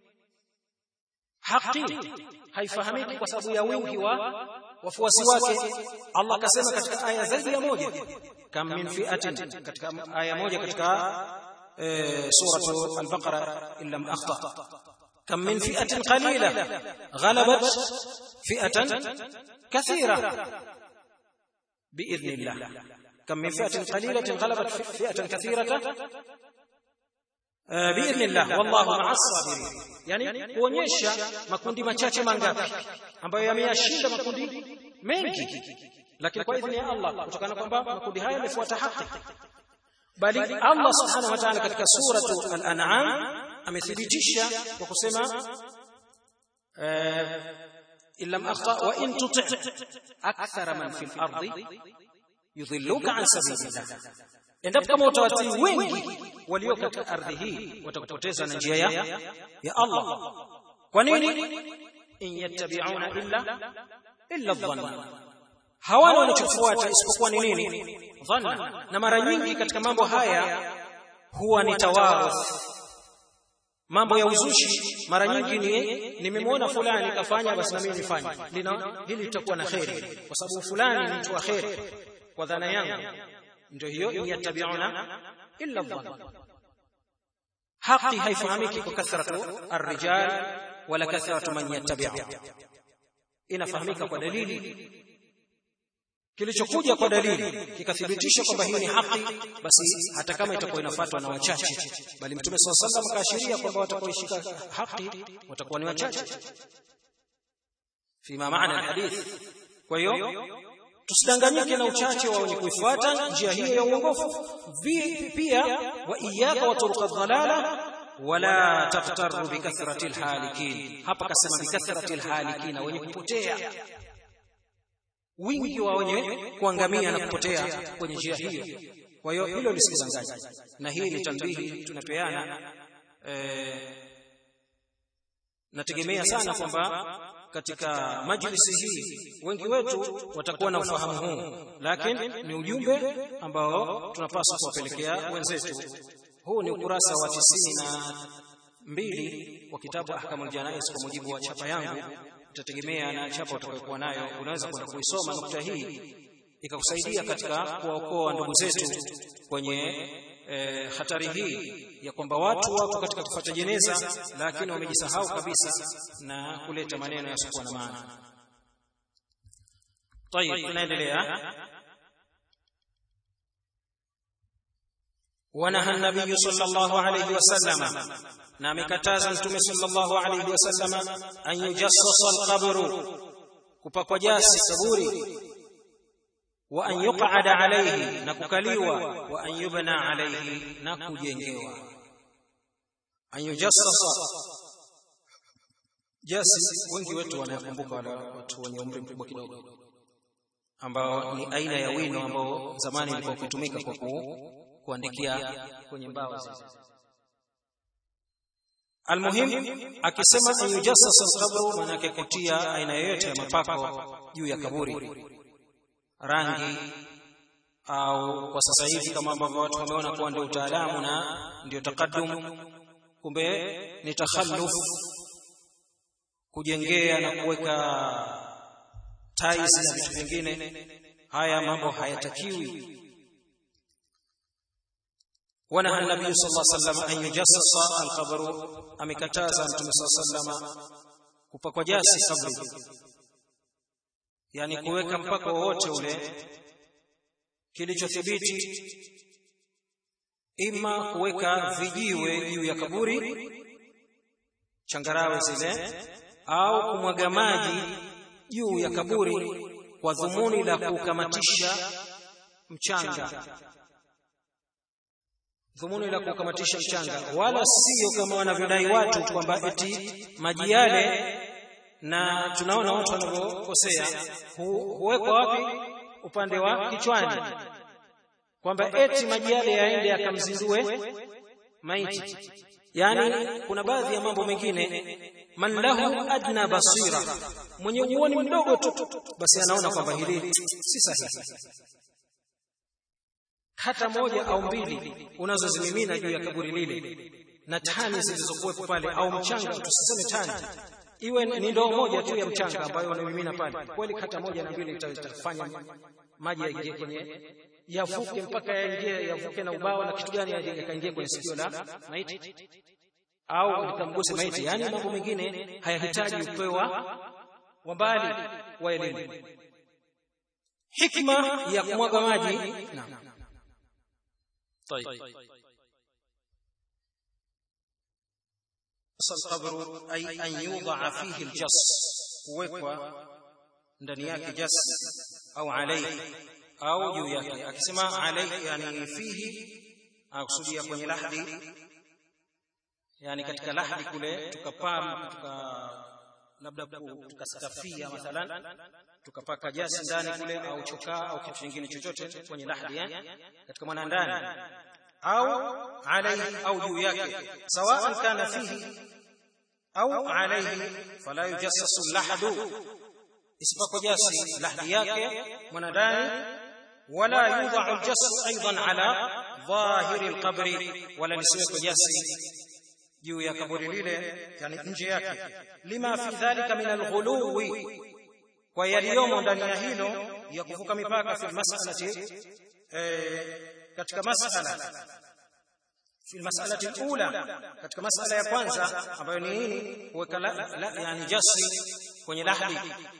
Speaker 1: Haki haifahamiki kwa sababu ya wingi wa wafuasi wake. Allah akasema katika aya zaidi ya moja, kam min fi'atin, katika aya moja katika surah al-Baqara, illa ma akhta, kam min fi'atin qalila ghalabat fi'atan kathira biidhnillah. Kam min fi'atin qalilatin ghalabat fi'atan kathiratan biidhnillah wallahu ma'as sabirin. Yani kuonyesha makundi machache mangapi ambayo yameyashinda makundi mengi, lakini kwa idhini ya Allah, kutokana kwamba makundi haya yamefuata haki. Bali Allah subhanahu wa ta'ala katika suratu al-An'am amethibitisha kwa kusema illam akhta wa in tuti' akthara man fil ardi yudhilluka an sabilillah, endapo kama utawatii wengi walio katika ardhi hii watakupoteza na njia ya ya Allah. Kwa nini? In yattabi'una illa illa dhanna, hawana wanachofuata isipokuwa ni nini? Dhanna. Na mara nyingi katika mambo haya huwa ni tawaruth, mambo ya uzushi. Mara nyingi ni nimemwona fulani kafanya, basi na mimi nifanye, hili litakuwa na khairi kwa sababu fulani ni mtu wa khairi. kwa dhana yangu ndio hiyo, yatabiuna illa dhann. Haki haifahamiki kwa kathratu ar-rijal wala kathratu man yattabi'u, inafahamika kwa dalili. Kilichokuja kwa dalili kikathibitisha kwamba hii ni haki, basi hata kama itakuwa inafuatwa na wachache, bali Mtume sallallahu alaihi wasallam kaashiria kwamba watakaoishika haki watakuwa ni wachache fima maana alhadith. Kwa hiyo tusidanganyike na uchache wa wenye kuifuata njia hiyo ya uongofu. Pia wa iyyaka wa turuq ad-dhalala wala taftaru bi kathrati al-halikin. Hapa kasema bi kathrati al-halikin, wenye kupotea, wingi wa wenye kuangamia na kupotea kwenye njia hiyo. Kwa hiyo hilo lisidanganye, na hii ni tanbihi tunapeana. eh, nategemea sana kwamba katika majlisi hii wengi wetu watakuwa na ufahamu huu, lakini ni ujumbe ambao tunapaswa kuwapelekea wenzetu. Huu ni ukurasa wa tisini na mbili wa kitabu Ahkamul Janaiz kwa mujibu wa chapa yangu. Itategemea na chapa utakayokuwa nayo, unaweza kwenda kuisoma nukta hii ikakusaidia katika kuwaokoa ndugu zetu kwenye e, hatari hii ya kwamba watu wako katika kufuata jeneza lakini wamejisahau kabisa na kuleta maneno yasiyokuwa na maana. Tayeb, tunaendelea. Wanaha an-nabiy sallallahu alayhi wasallam, na amekataza Mtume sallallahu alayhi wasallam, an yujassasa al-qabru, kupakwa jasi kaburi, wa an yuq'ada alayhi, na kukaliwa, wa an yubna alayhi, na kujengewa. An yujassasa jasi, wengi wetu wanakumbuka wale watu wenye umri mkubwa kidogo, ambao ni aina ya wino ambao zamani ilikuwa kutumika kwa ku kuandikia kwenye mbao zile. Almuhim, akisema an yujassasa al-qabru, maana yake kutia aina yoyote ya mapako juu ya kaburi, rangi, au kwa sasa hivi kama ambavyo watu wameona kuwa ndio utaalamu na ndio takaddum, kumbe ni takhalluf, kujengea na kuweka tiles na vitu vingine. Haya mambo hayatakiwi. Wanaha an-nabiy sallallahu alayhi wasallam an yujassasa al-qabru, amekataza Mtume sallallahu alayhi wasallam kupakwa jasi kaburi, yani kuweka mpako wowote ule. Kilichothibiti ima kuweka vijiwe juu ya kaburi, changarawe zile, au kumwaga maji juu ya kaburi kwa dhumuni la kukamatisha mchanga, dhumuni la kukamatisha mchanga, wala sio kama wanavyodai watu kwamba eti maji yale, na tunaona watu wanavyokosea, huwekwa wapi? Upande wa kichwani, kwamba eti maji yale yaende yakamzindue maiti. Yani kuna baadhi ya mambo mengine, man lahu adna basira, mwenye uoni mdogo tu basi anaona kwamba hili si sahihi. Hata moja au mbili unazozimimina juu ya kaburi lile, na tani zilizokuwepo pale, au mchanga, tusiseme tani, iwe ni ndoo moja tu ya mchanga ambayo unamimina pale, kweli hata moja na mbili itafanya maji yaingie kwenye, yavuke mpaka yaingie, yavuke na ubao na kitu gani, yakaingie kwenye sikio la maiti au likamguse maiti. Yani mambo mengine hayahitaji upewa wa mbali wa elimu. Hikma ya kumwaga maji, naam. طيب القبر أي أن يوضع فيه الجص، kuwekwa ndani yake jas au alayhi au juu yake. Akisema alayhi yani fihi, akusudia kwenye lahdi, yani katika lahdi kule tukapam, tuka labda tukastafia mathalan, tukapaka jasi ndani kule, au chokaa au kitu kingine chochote kwenye lahdi, eh, katika mwana ndani, au alayhi au juu yake, sawa kana fihi au alayhi, fala yujassasu lahdu, isipako jasi lahdi yake mwana ndani, wala yudha'u al-jassu aidan ala dhahiri al-qabri, wala lisiwekwe jasi juu ya kaburi lile, yani nje yake. Lima fi dhalika min al-ghuluwi, kwa yaliyomo ndani ya hilo ya kuvuka mipaka fi mas'alati eh, katika mas'ala fi mas'alati al-ula, katika mas'ala ya kwanza ambayo ni nini? Kuweka yani jasi kwenye lahdi.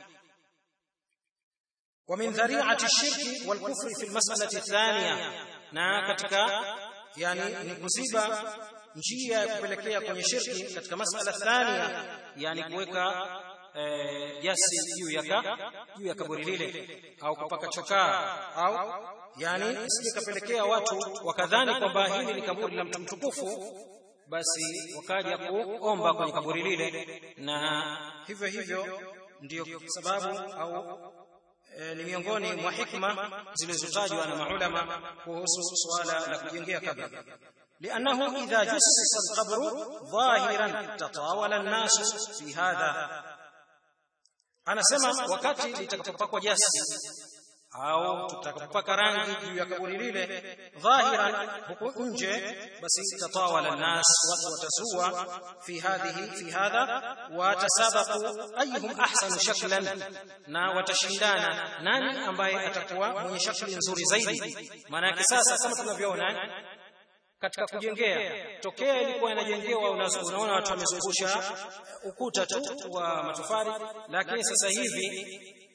Speaker 1: Wa min dhari'ati ash-shirki wal kufri fi al-mas'alati ath-thaniya, na katika yani ni kuziba njia ya kupelekea kwenye shirki katika mas'ala thania, yani kuweka eh, jasi juu ya juu ya kaburi lile au kupaka chokaa, au yani isije kapelekea watu wakadhani kwamba hili ni kaburi la mtu mtukufu, basi wakaja kuomba kwenye kaburi lile. Na hivyo hivyo ndio sababu au e, ni miongoni mwa hikma zilizotajwa na maulama kuhusu swala la kujengea kaburi. لأنه إذا جسس القبر ظاهرا تطاول الناس في هذا. أنا سمع wakati litakapopakwa jasi au tutakapopaka rangi juu ya kaburi lile dhahiran, huko nje, basi tatawala الناس, watu watazua fi hadhihi fi hadha wa tasabaqu ayyuhum ahsanu shaklan, na watashindana nani ambaye atakuwa mwenye shakli nzuri zaidi. Maana yake sasa kama tunavyoona katika kujengea, tokea ilikuwa inajengewa unaona watu wamezungusha ukuta tu wa matofali, lakini sasa hivi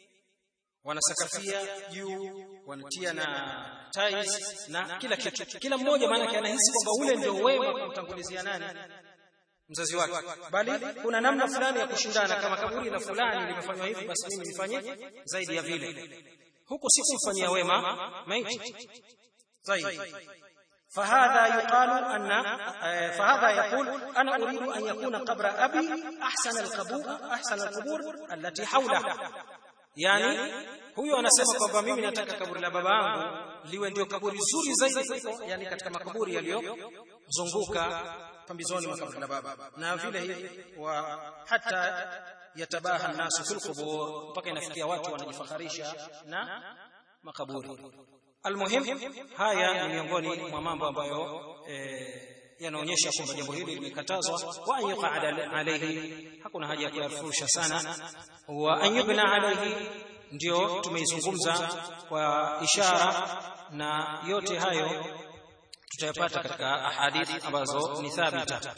Speaker 1: wanasakafia juu, wanatia na tiles na kila kitu, kila mmoja maana yake anahisi kwamba ule ndio wema kumtangulizia nani? Mzazi wake. Bali kuna namna fulani ya kushindana, kama kaburi la fulani limefanywa hivi, basi mimi nifanye zaidi ya vile. Huko si kumfanyia wema maiti. Tayeb, فهذا يقال أن فهذا يقول أنا أريد أن يكون قبر أبي أحسن القبور أحسن القبور التي حوله. يعني huyo anasema kwamba mimi nataka kaburi la baba yangu liwe ndio kaburi zuri zaidi, yani katika makaburi yaliyozunguka pambizoni mwa kaburi la baba, na vile hivi wa hata yatabaha nasu fil qubur, mpaka inafikia watu wanajifakharisha na makaburi. Almuhim, haya ni miongoni mwa mambo ambayo eh, yanaonyesha kwamba jambo hili limekatazwa. Wa an yuqa'ada alayhi, hakuna haja ya kuyafurusha sana. Wa an yubna alayhi, ndio tumeizungumza kwa ishara, na yote hayo tutayapata katika ahadithi ambazo ni thabita.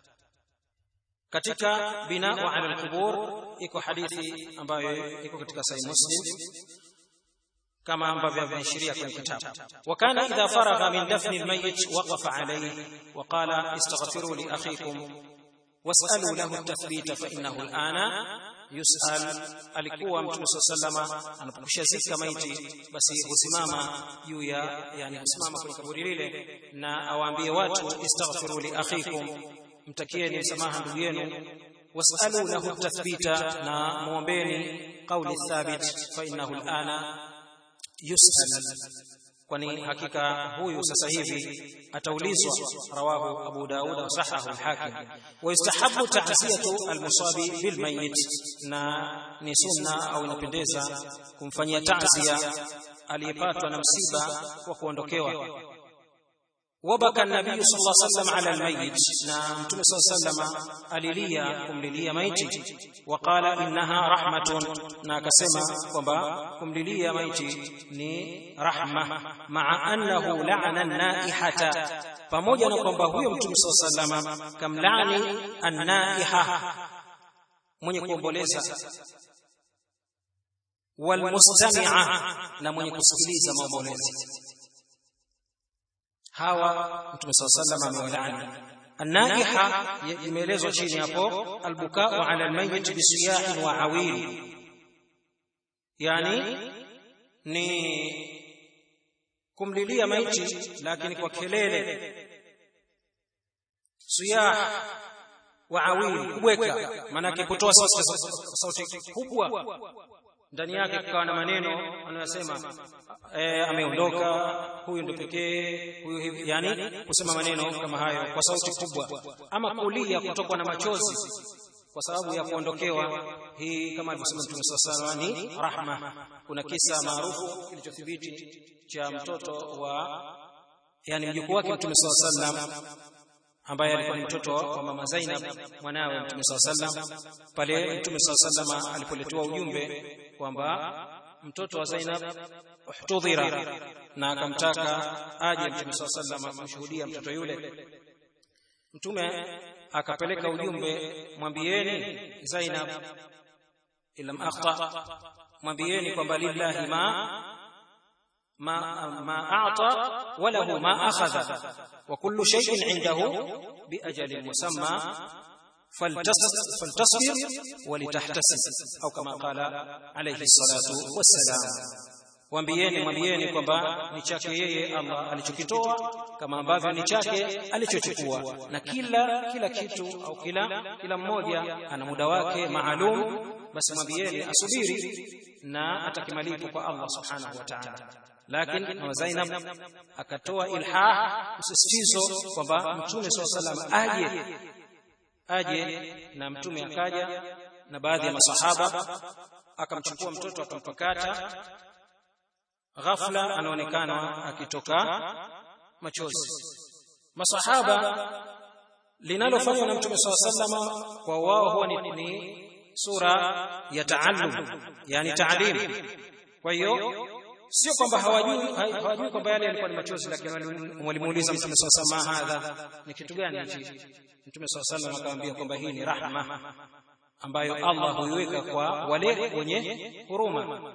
Speaker 1: Katika bina'u 'ala al-qubur iko hadithi ambayo iko katika Sahih Muslim kama ambavyo vimeashiria kwenye kitabu. Wakana idha faragha min dafni almayyit waqafa alayhi wa qala istaghfiru li akhikum was'alu lahu at-tathbita fa innahu al-ana yus'al. Alikuwa Mtume sallama anapokushazika maiti, basi husimama juu ya yani husimama kwenye kaburi lile na awaambie watu istaghfiru li akhikum, mtakieni msamaha ndugu yenu, was'alu lahu at-tathbita, na muombeni qawli thabit, fa innahu al-ana yus'al, kwani hakika huyu sasa hivi ataulizwa. Rawahu Abu Daud wa sahahu al-Hakim. Wa yustahabbu ta'siyatu al-musabi bil mayyit, na ni sunna au inapendeza kumfanyia ta'ziya aliyepatwa na msiba wa kuondokewa. Wabaka an-nabiy sallallahu alayhi wasallam ala al-mayyit, na Mtume sallallahu alayhi wasallam alilia kumlilia maiti. Waqala innaha rahmatun, na akasema kwamba kumlilia maiti ni rahma. Ma'a annahu la'ana an-naihata, pamoja na kwamba huyo Mtume sallallahu alayhi wasallam kamlaani an-naiha, mwenye kuomboleza, wal mustami'a, na mwenye kusikiliza maombolezi. Hawa Mtume sallallahu alayhi wasallam amewalaani. An-naiha imeelezwa chini hapo, albukau ala almayyit bisiyahin wa awil, yani ni kumlilia maiti lakini kwa kelele. Siyah wa awil, kubweka, maana yake kutoa sauti kubwa, ndani yake kukawa na maneno anayosema eh, ameondoka huyu ndo pekee huyu hivi, yani kusema maneno kama hayo kwa sauti kubwa, ama kulia kutokwa na machozi kwa sababu ya kuondokewa. Hii kama alivyosema Mtume sallallahu alayhi wasallam ni rahma. Kuna kisa maarufu kilichothibiti cha mtoto wa yani mjukuu wake Mtume sallallahu alayhi wasallam ambaye alikuwa ni mtoto wa mama Zainab mwanawe Mtume sallallahu alaihi wasallam. Pale Mtume sallallahu alaihi wasallam alipoletewa ujumbe kwamba mtoto wa Zainab uhtudhira, na akamtaka aje Mtume sallallahu alaihi wasallam kumshuhudia mtoto yule, Mtume akapeleka ujumbe, mwambieni Zainab ilam akhta, mwambieni kwamba lillahi ma ma ma a'ta wa lahu ma akhadha wa kullu shay'in 'indahu bi ajalin musamma faltasbir wa litahtasib, au kama qala alayhi salatu wassalam. Mwambieni mwambieni kwamba ni chake yeye Allah alichokitoa, kama ambavyo ni chake alichochukua, na kila kila kitu au kila kila mmoja ana muda wake maalum. Basi mwambieni asubiri na atakimalipo kwa Allah subhanahu wa ta'ala. Lakini na Zainab akatoa ilha, msisitizo kwamba Mtume sallallahu alaihi wasallam aje aje na Mtume akaja na baadhi ya masahaba, akamchukua mtoto akampakata. Ghafla anaonekana akitoka machozi. Masahaba linalofanywa na Mtume sallallahu alaihi wasallam kwa wao huwa ni, ni sura ya taallum, yani taalim. Kwa hiyo sio kwamba hawajui hawajui kwamba yale yalikuwa ni machozi, lakini walimuuliza Mtume sallallahu alaihi wasallam, hadha ni kitu gani hichi? Mtume sallallahu alaihi wasallam akamwambia kwamba hii ni rahma ambayo Allah huiweka kwa wale wenye huruma.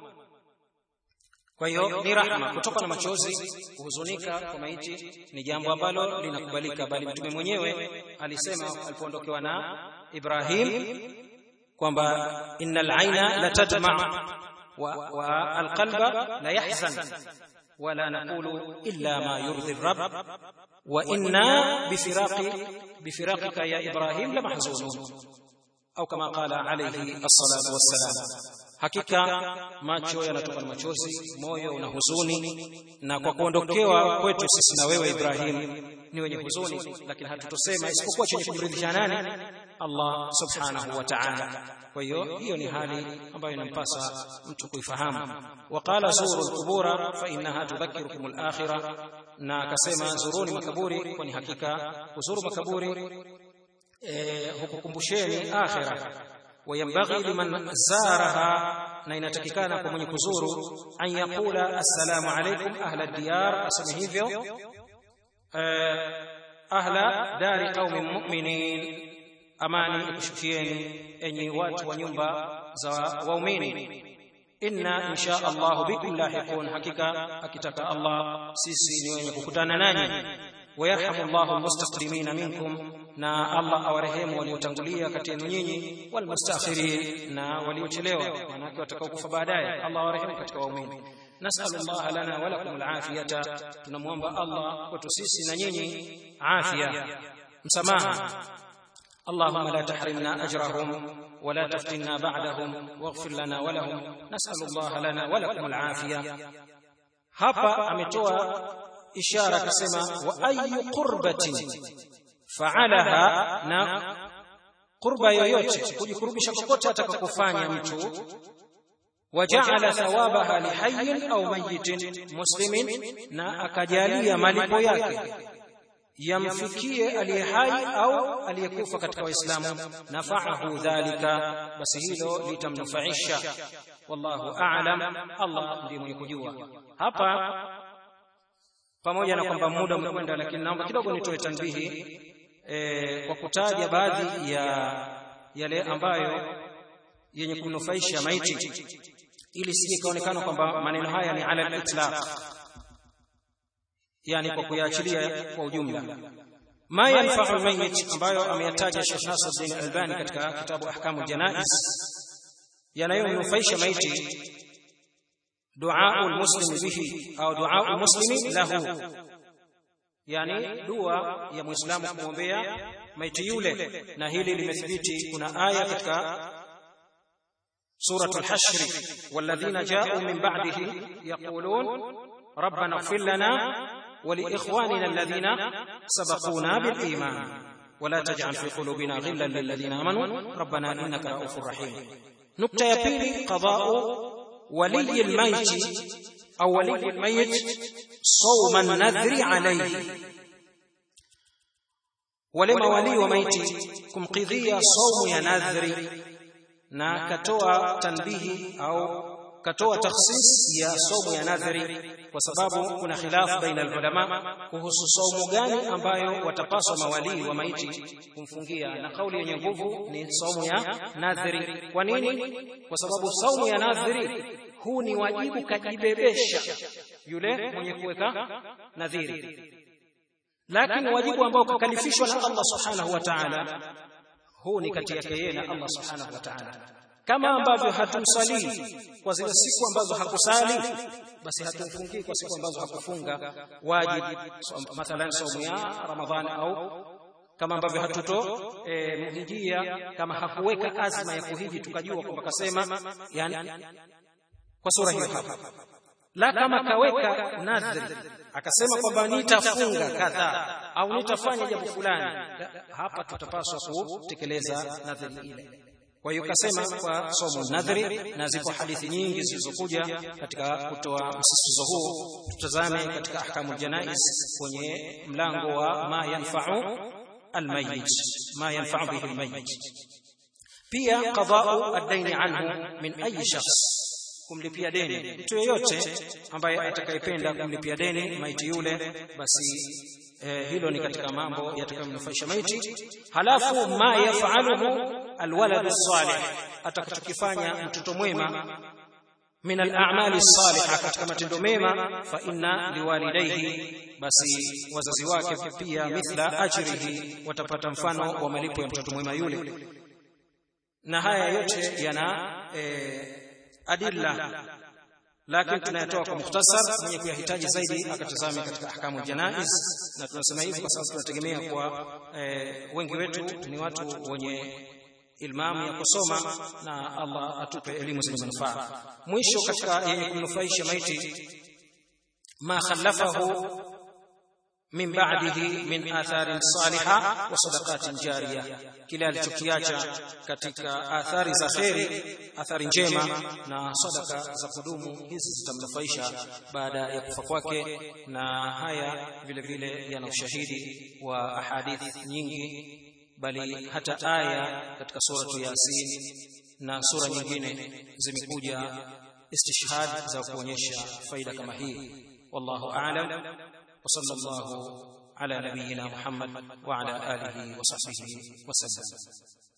Speaker 1: Kwa hiyo ni rahma kutoka na machozi. Kuhuzunika kwa maiti ni jambo ambalo linakubalika, bali Mtume mwenyewe alisema alipoondokewa na Ibrahim kwamba innal aina la tadma wa, wa alqalba la yahzan wa la naqulu illa ma yurdi rabb wa inna bifiraqi bifiraqika ya Ibrahim la mahzunun, au kama qala alayhi as-salatu wassalam. Hakika macho yanatoka na machozi, moyo una huzuni, na kwa kuondokewa kwetu sisi na wewe Ibrahim ni wenye huzuni, lakini hatutosema isipokuwa chenye kumridhisha nani? Allah subhanahu wa ta'ala. Kwa hiyo hiyo ni hali ambayo inampasa mtu kuifahamu. Waqala zuru al-qubura fa innaha tudhakkirukum al-akhirah, na akasema zuruni makaburi, kwani hakika kuzuru makaburi eh, hukukumbusheni akhirah. وينبغي لمن زارها, na inatakikana kwa mwenye kuzuru, an yaqula assalamu alaykum ahla ad-diyar, aseme hivyo ahla dari qaumin mu'minin, amani ikushukieni enyi watu wa nyumba za waumini. Inna insha Allah bikum lahiqun, hakika akitaka Allah sisi ni wenye kukutana nanyi. Wayarhamu Allahu almustaqdimina minkum, na Allah awarehemu waliotangulia kati yenu nyinyi, walmustakhirin, na waliochelewa, maana watakao kufa baadaye. Allah awarehemu katika waumini. Nas'alullah lana wa lakum alafiyata, tunamuomba Allah kwetu sisi na nyinyi afya, msamaha. Allahumma la tahrimna ajrahum wa la taftinna ba'dahum waghfir lana wa lahum, nas'alullah lana wa lakum alafiya. Hapa ametoa ishara akasema, wa ayu qurbatin fa'alaha, na qurba yoyote, kujikurubisha kokote atakakofanya mtu, waja'ala thawabaha lihayyin au mayyitin muslimin, na akajalia malipo yake yamfikie aliye hai au aliyekufa katika Waislamu, nafa'ahu dhalika, basi hilo litamnufaisha. Wallahu a'lam, Allah ndiye mwenye kujua. Hapa pamoja na kwamba muda umekwenda, lakini naomba kidogo nitoe tanbihi e, kwa kutaja baadhi ya yale ambayo yenye kunufaisha maiti, ili sije kaonekana kwamba maneno haya ni ala al-itlaq, yani kwa kuyaachilia kwa ujumla. Ma yanfa'u al-mayyit, ambayo ameyataja Sheikh Nasruddin Albani katika kitabu Ahkamu Janaiz, yanayomnufaisha maiti: du'aul muslimi bihi au du'aul muslimi lahu, yani dua ya muislamu kumwombea maiti yule, na hili limethibiti. Kuna aya katika suratul Hashr, walladhina ja'u min ba'dihi yaqulun rabbana ighfir lana wa li ikhwanina alladhina sabaquna bil iman wa la taj'al fi qulubina ghillan lil ladhina amanu rabbana innaka ra'ufur rahim. Nukta ya pili, qada'u ولي الميت أو ولي الميت صوم النذر عليه. wale mawali wa maiti kumkidhia saumu ya nadhri, na katoa tanbihi au katoa takhsis ya saumu ya nadhri, kwa sababu kuna khilafu baina ulama kuhusu saumu gani ambayo watapaswa mawali wa maiti kumfungia, na kauli yenye nguvu ni saumu ya nadhri. Kwa nini? Kwa sababu saumu ya nadhri huu ni wajibu kajibebesha yule mwenye kuweka nadhiri, lakini wajibu ambao kukalifishwa na Allah subhanahu wa ta'ala huu ni kati yake yeye na Allah subhanahu wa ta'ala. Kama ambavyo hatumsalii kwa zile siku ambazo hakusali, basi hatumfungii kwa siku ambazo hakufunga wajibu, mathalan saumu ya Ramadhani, au kama ambavyo hatuto e, muhijia kama hakuweka azma ya kuhiji tukajua kwamba kasema, yani kwa sura hiyo hapa. La, kama kaweka nadhri akasema kwamba nitafunga kadhaa au nitafanya jambo fulani, hapa tutapaswa kutekeleza nadhri ile. Kwa hiyo kasema kwa somo nadhri, na ziko hadithi nyingi zilizokuja katika kutoa msisitizo huu. Tutazame katika ahkamul janaiz kwenye mlango wa ma yanfa'u almayyit, ma yanfa'u bihi almayyit. Pia qada'u ad-dayn anhu min ayi shakhs, kumlipia deni mtu yeyote ambaye atakayependa kumlipia deni maiti yule, basi eh, hilo ni katika mambo yatakayomnufaisha maiti. Halafu ma yafaluhu alwalad as-salih, atakachokifanya mtoto mwema, min al-a'mali as-salihah, katika matendo mema, fa inna liwalidayhi, basi wazazi wake pia mithla ajrihi, watapata mfano wa malipo ya mtoto mwema yule. Na haya yote yana eh, adilla, lakini tunayatoa kwa mukhtasar. Mwenye kuyahitaji zaidi akatazame katika ahkamul janaiz. Na tunasema hivi kwa sababu tunategemea kwa e, wengi wetu ni watu wenye ilmamu ya kusoma, na Allah atupe elimu zenye manufaa. Mwisho katika yenye kumnufaisha maiti, ma khallafahu min ba'dihi min atharin salihah wa sadaqatin jariyah, kile alichokiacha katika athari za kheri, athari njema na sadaka za kudumu, hizi zitamnufaisha baada ya kufa kwake. Na haya vile vile yana ushahidi wa ahadith nyingi, bali hata aya katika suratu Yasin na sura nyingine zimekuja istishhad za kuonyesha faida kama hii. Wallahu a'lam. وصلى الله على نبينا محمد وعلى آله وصحبه وسلم.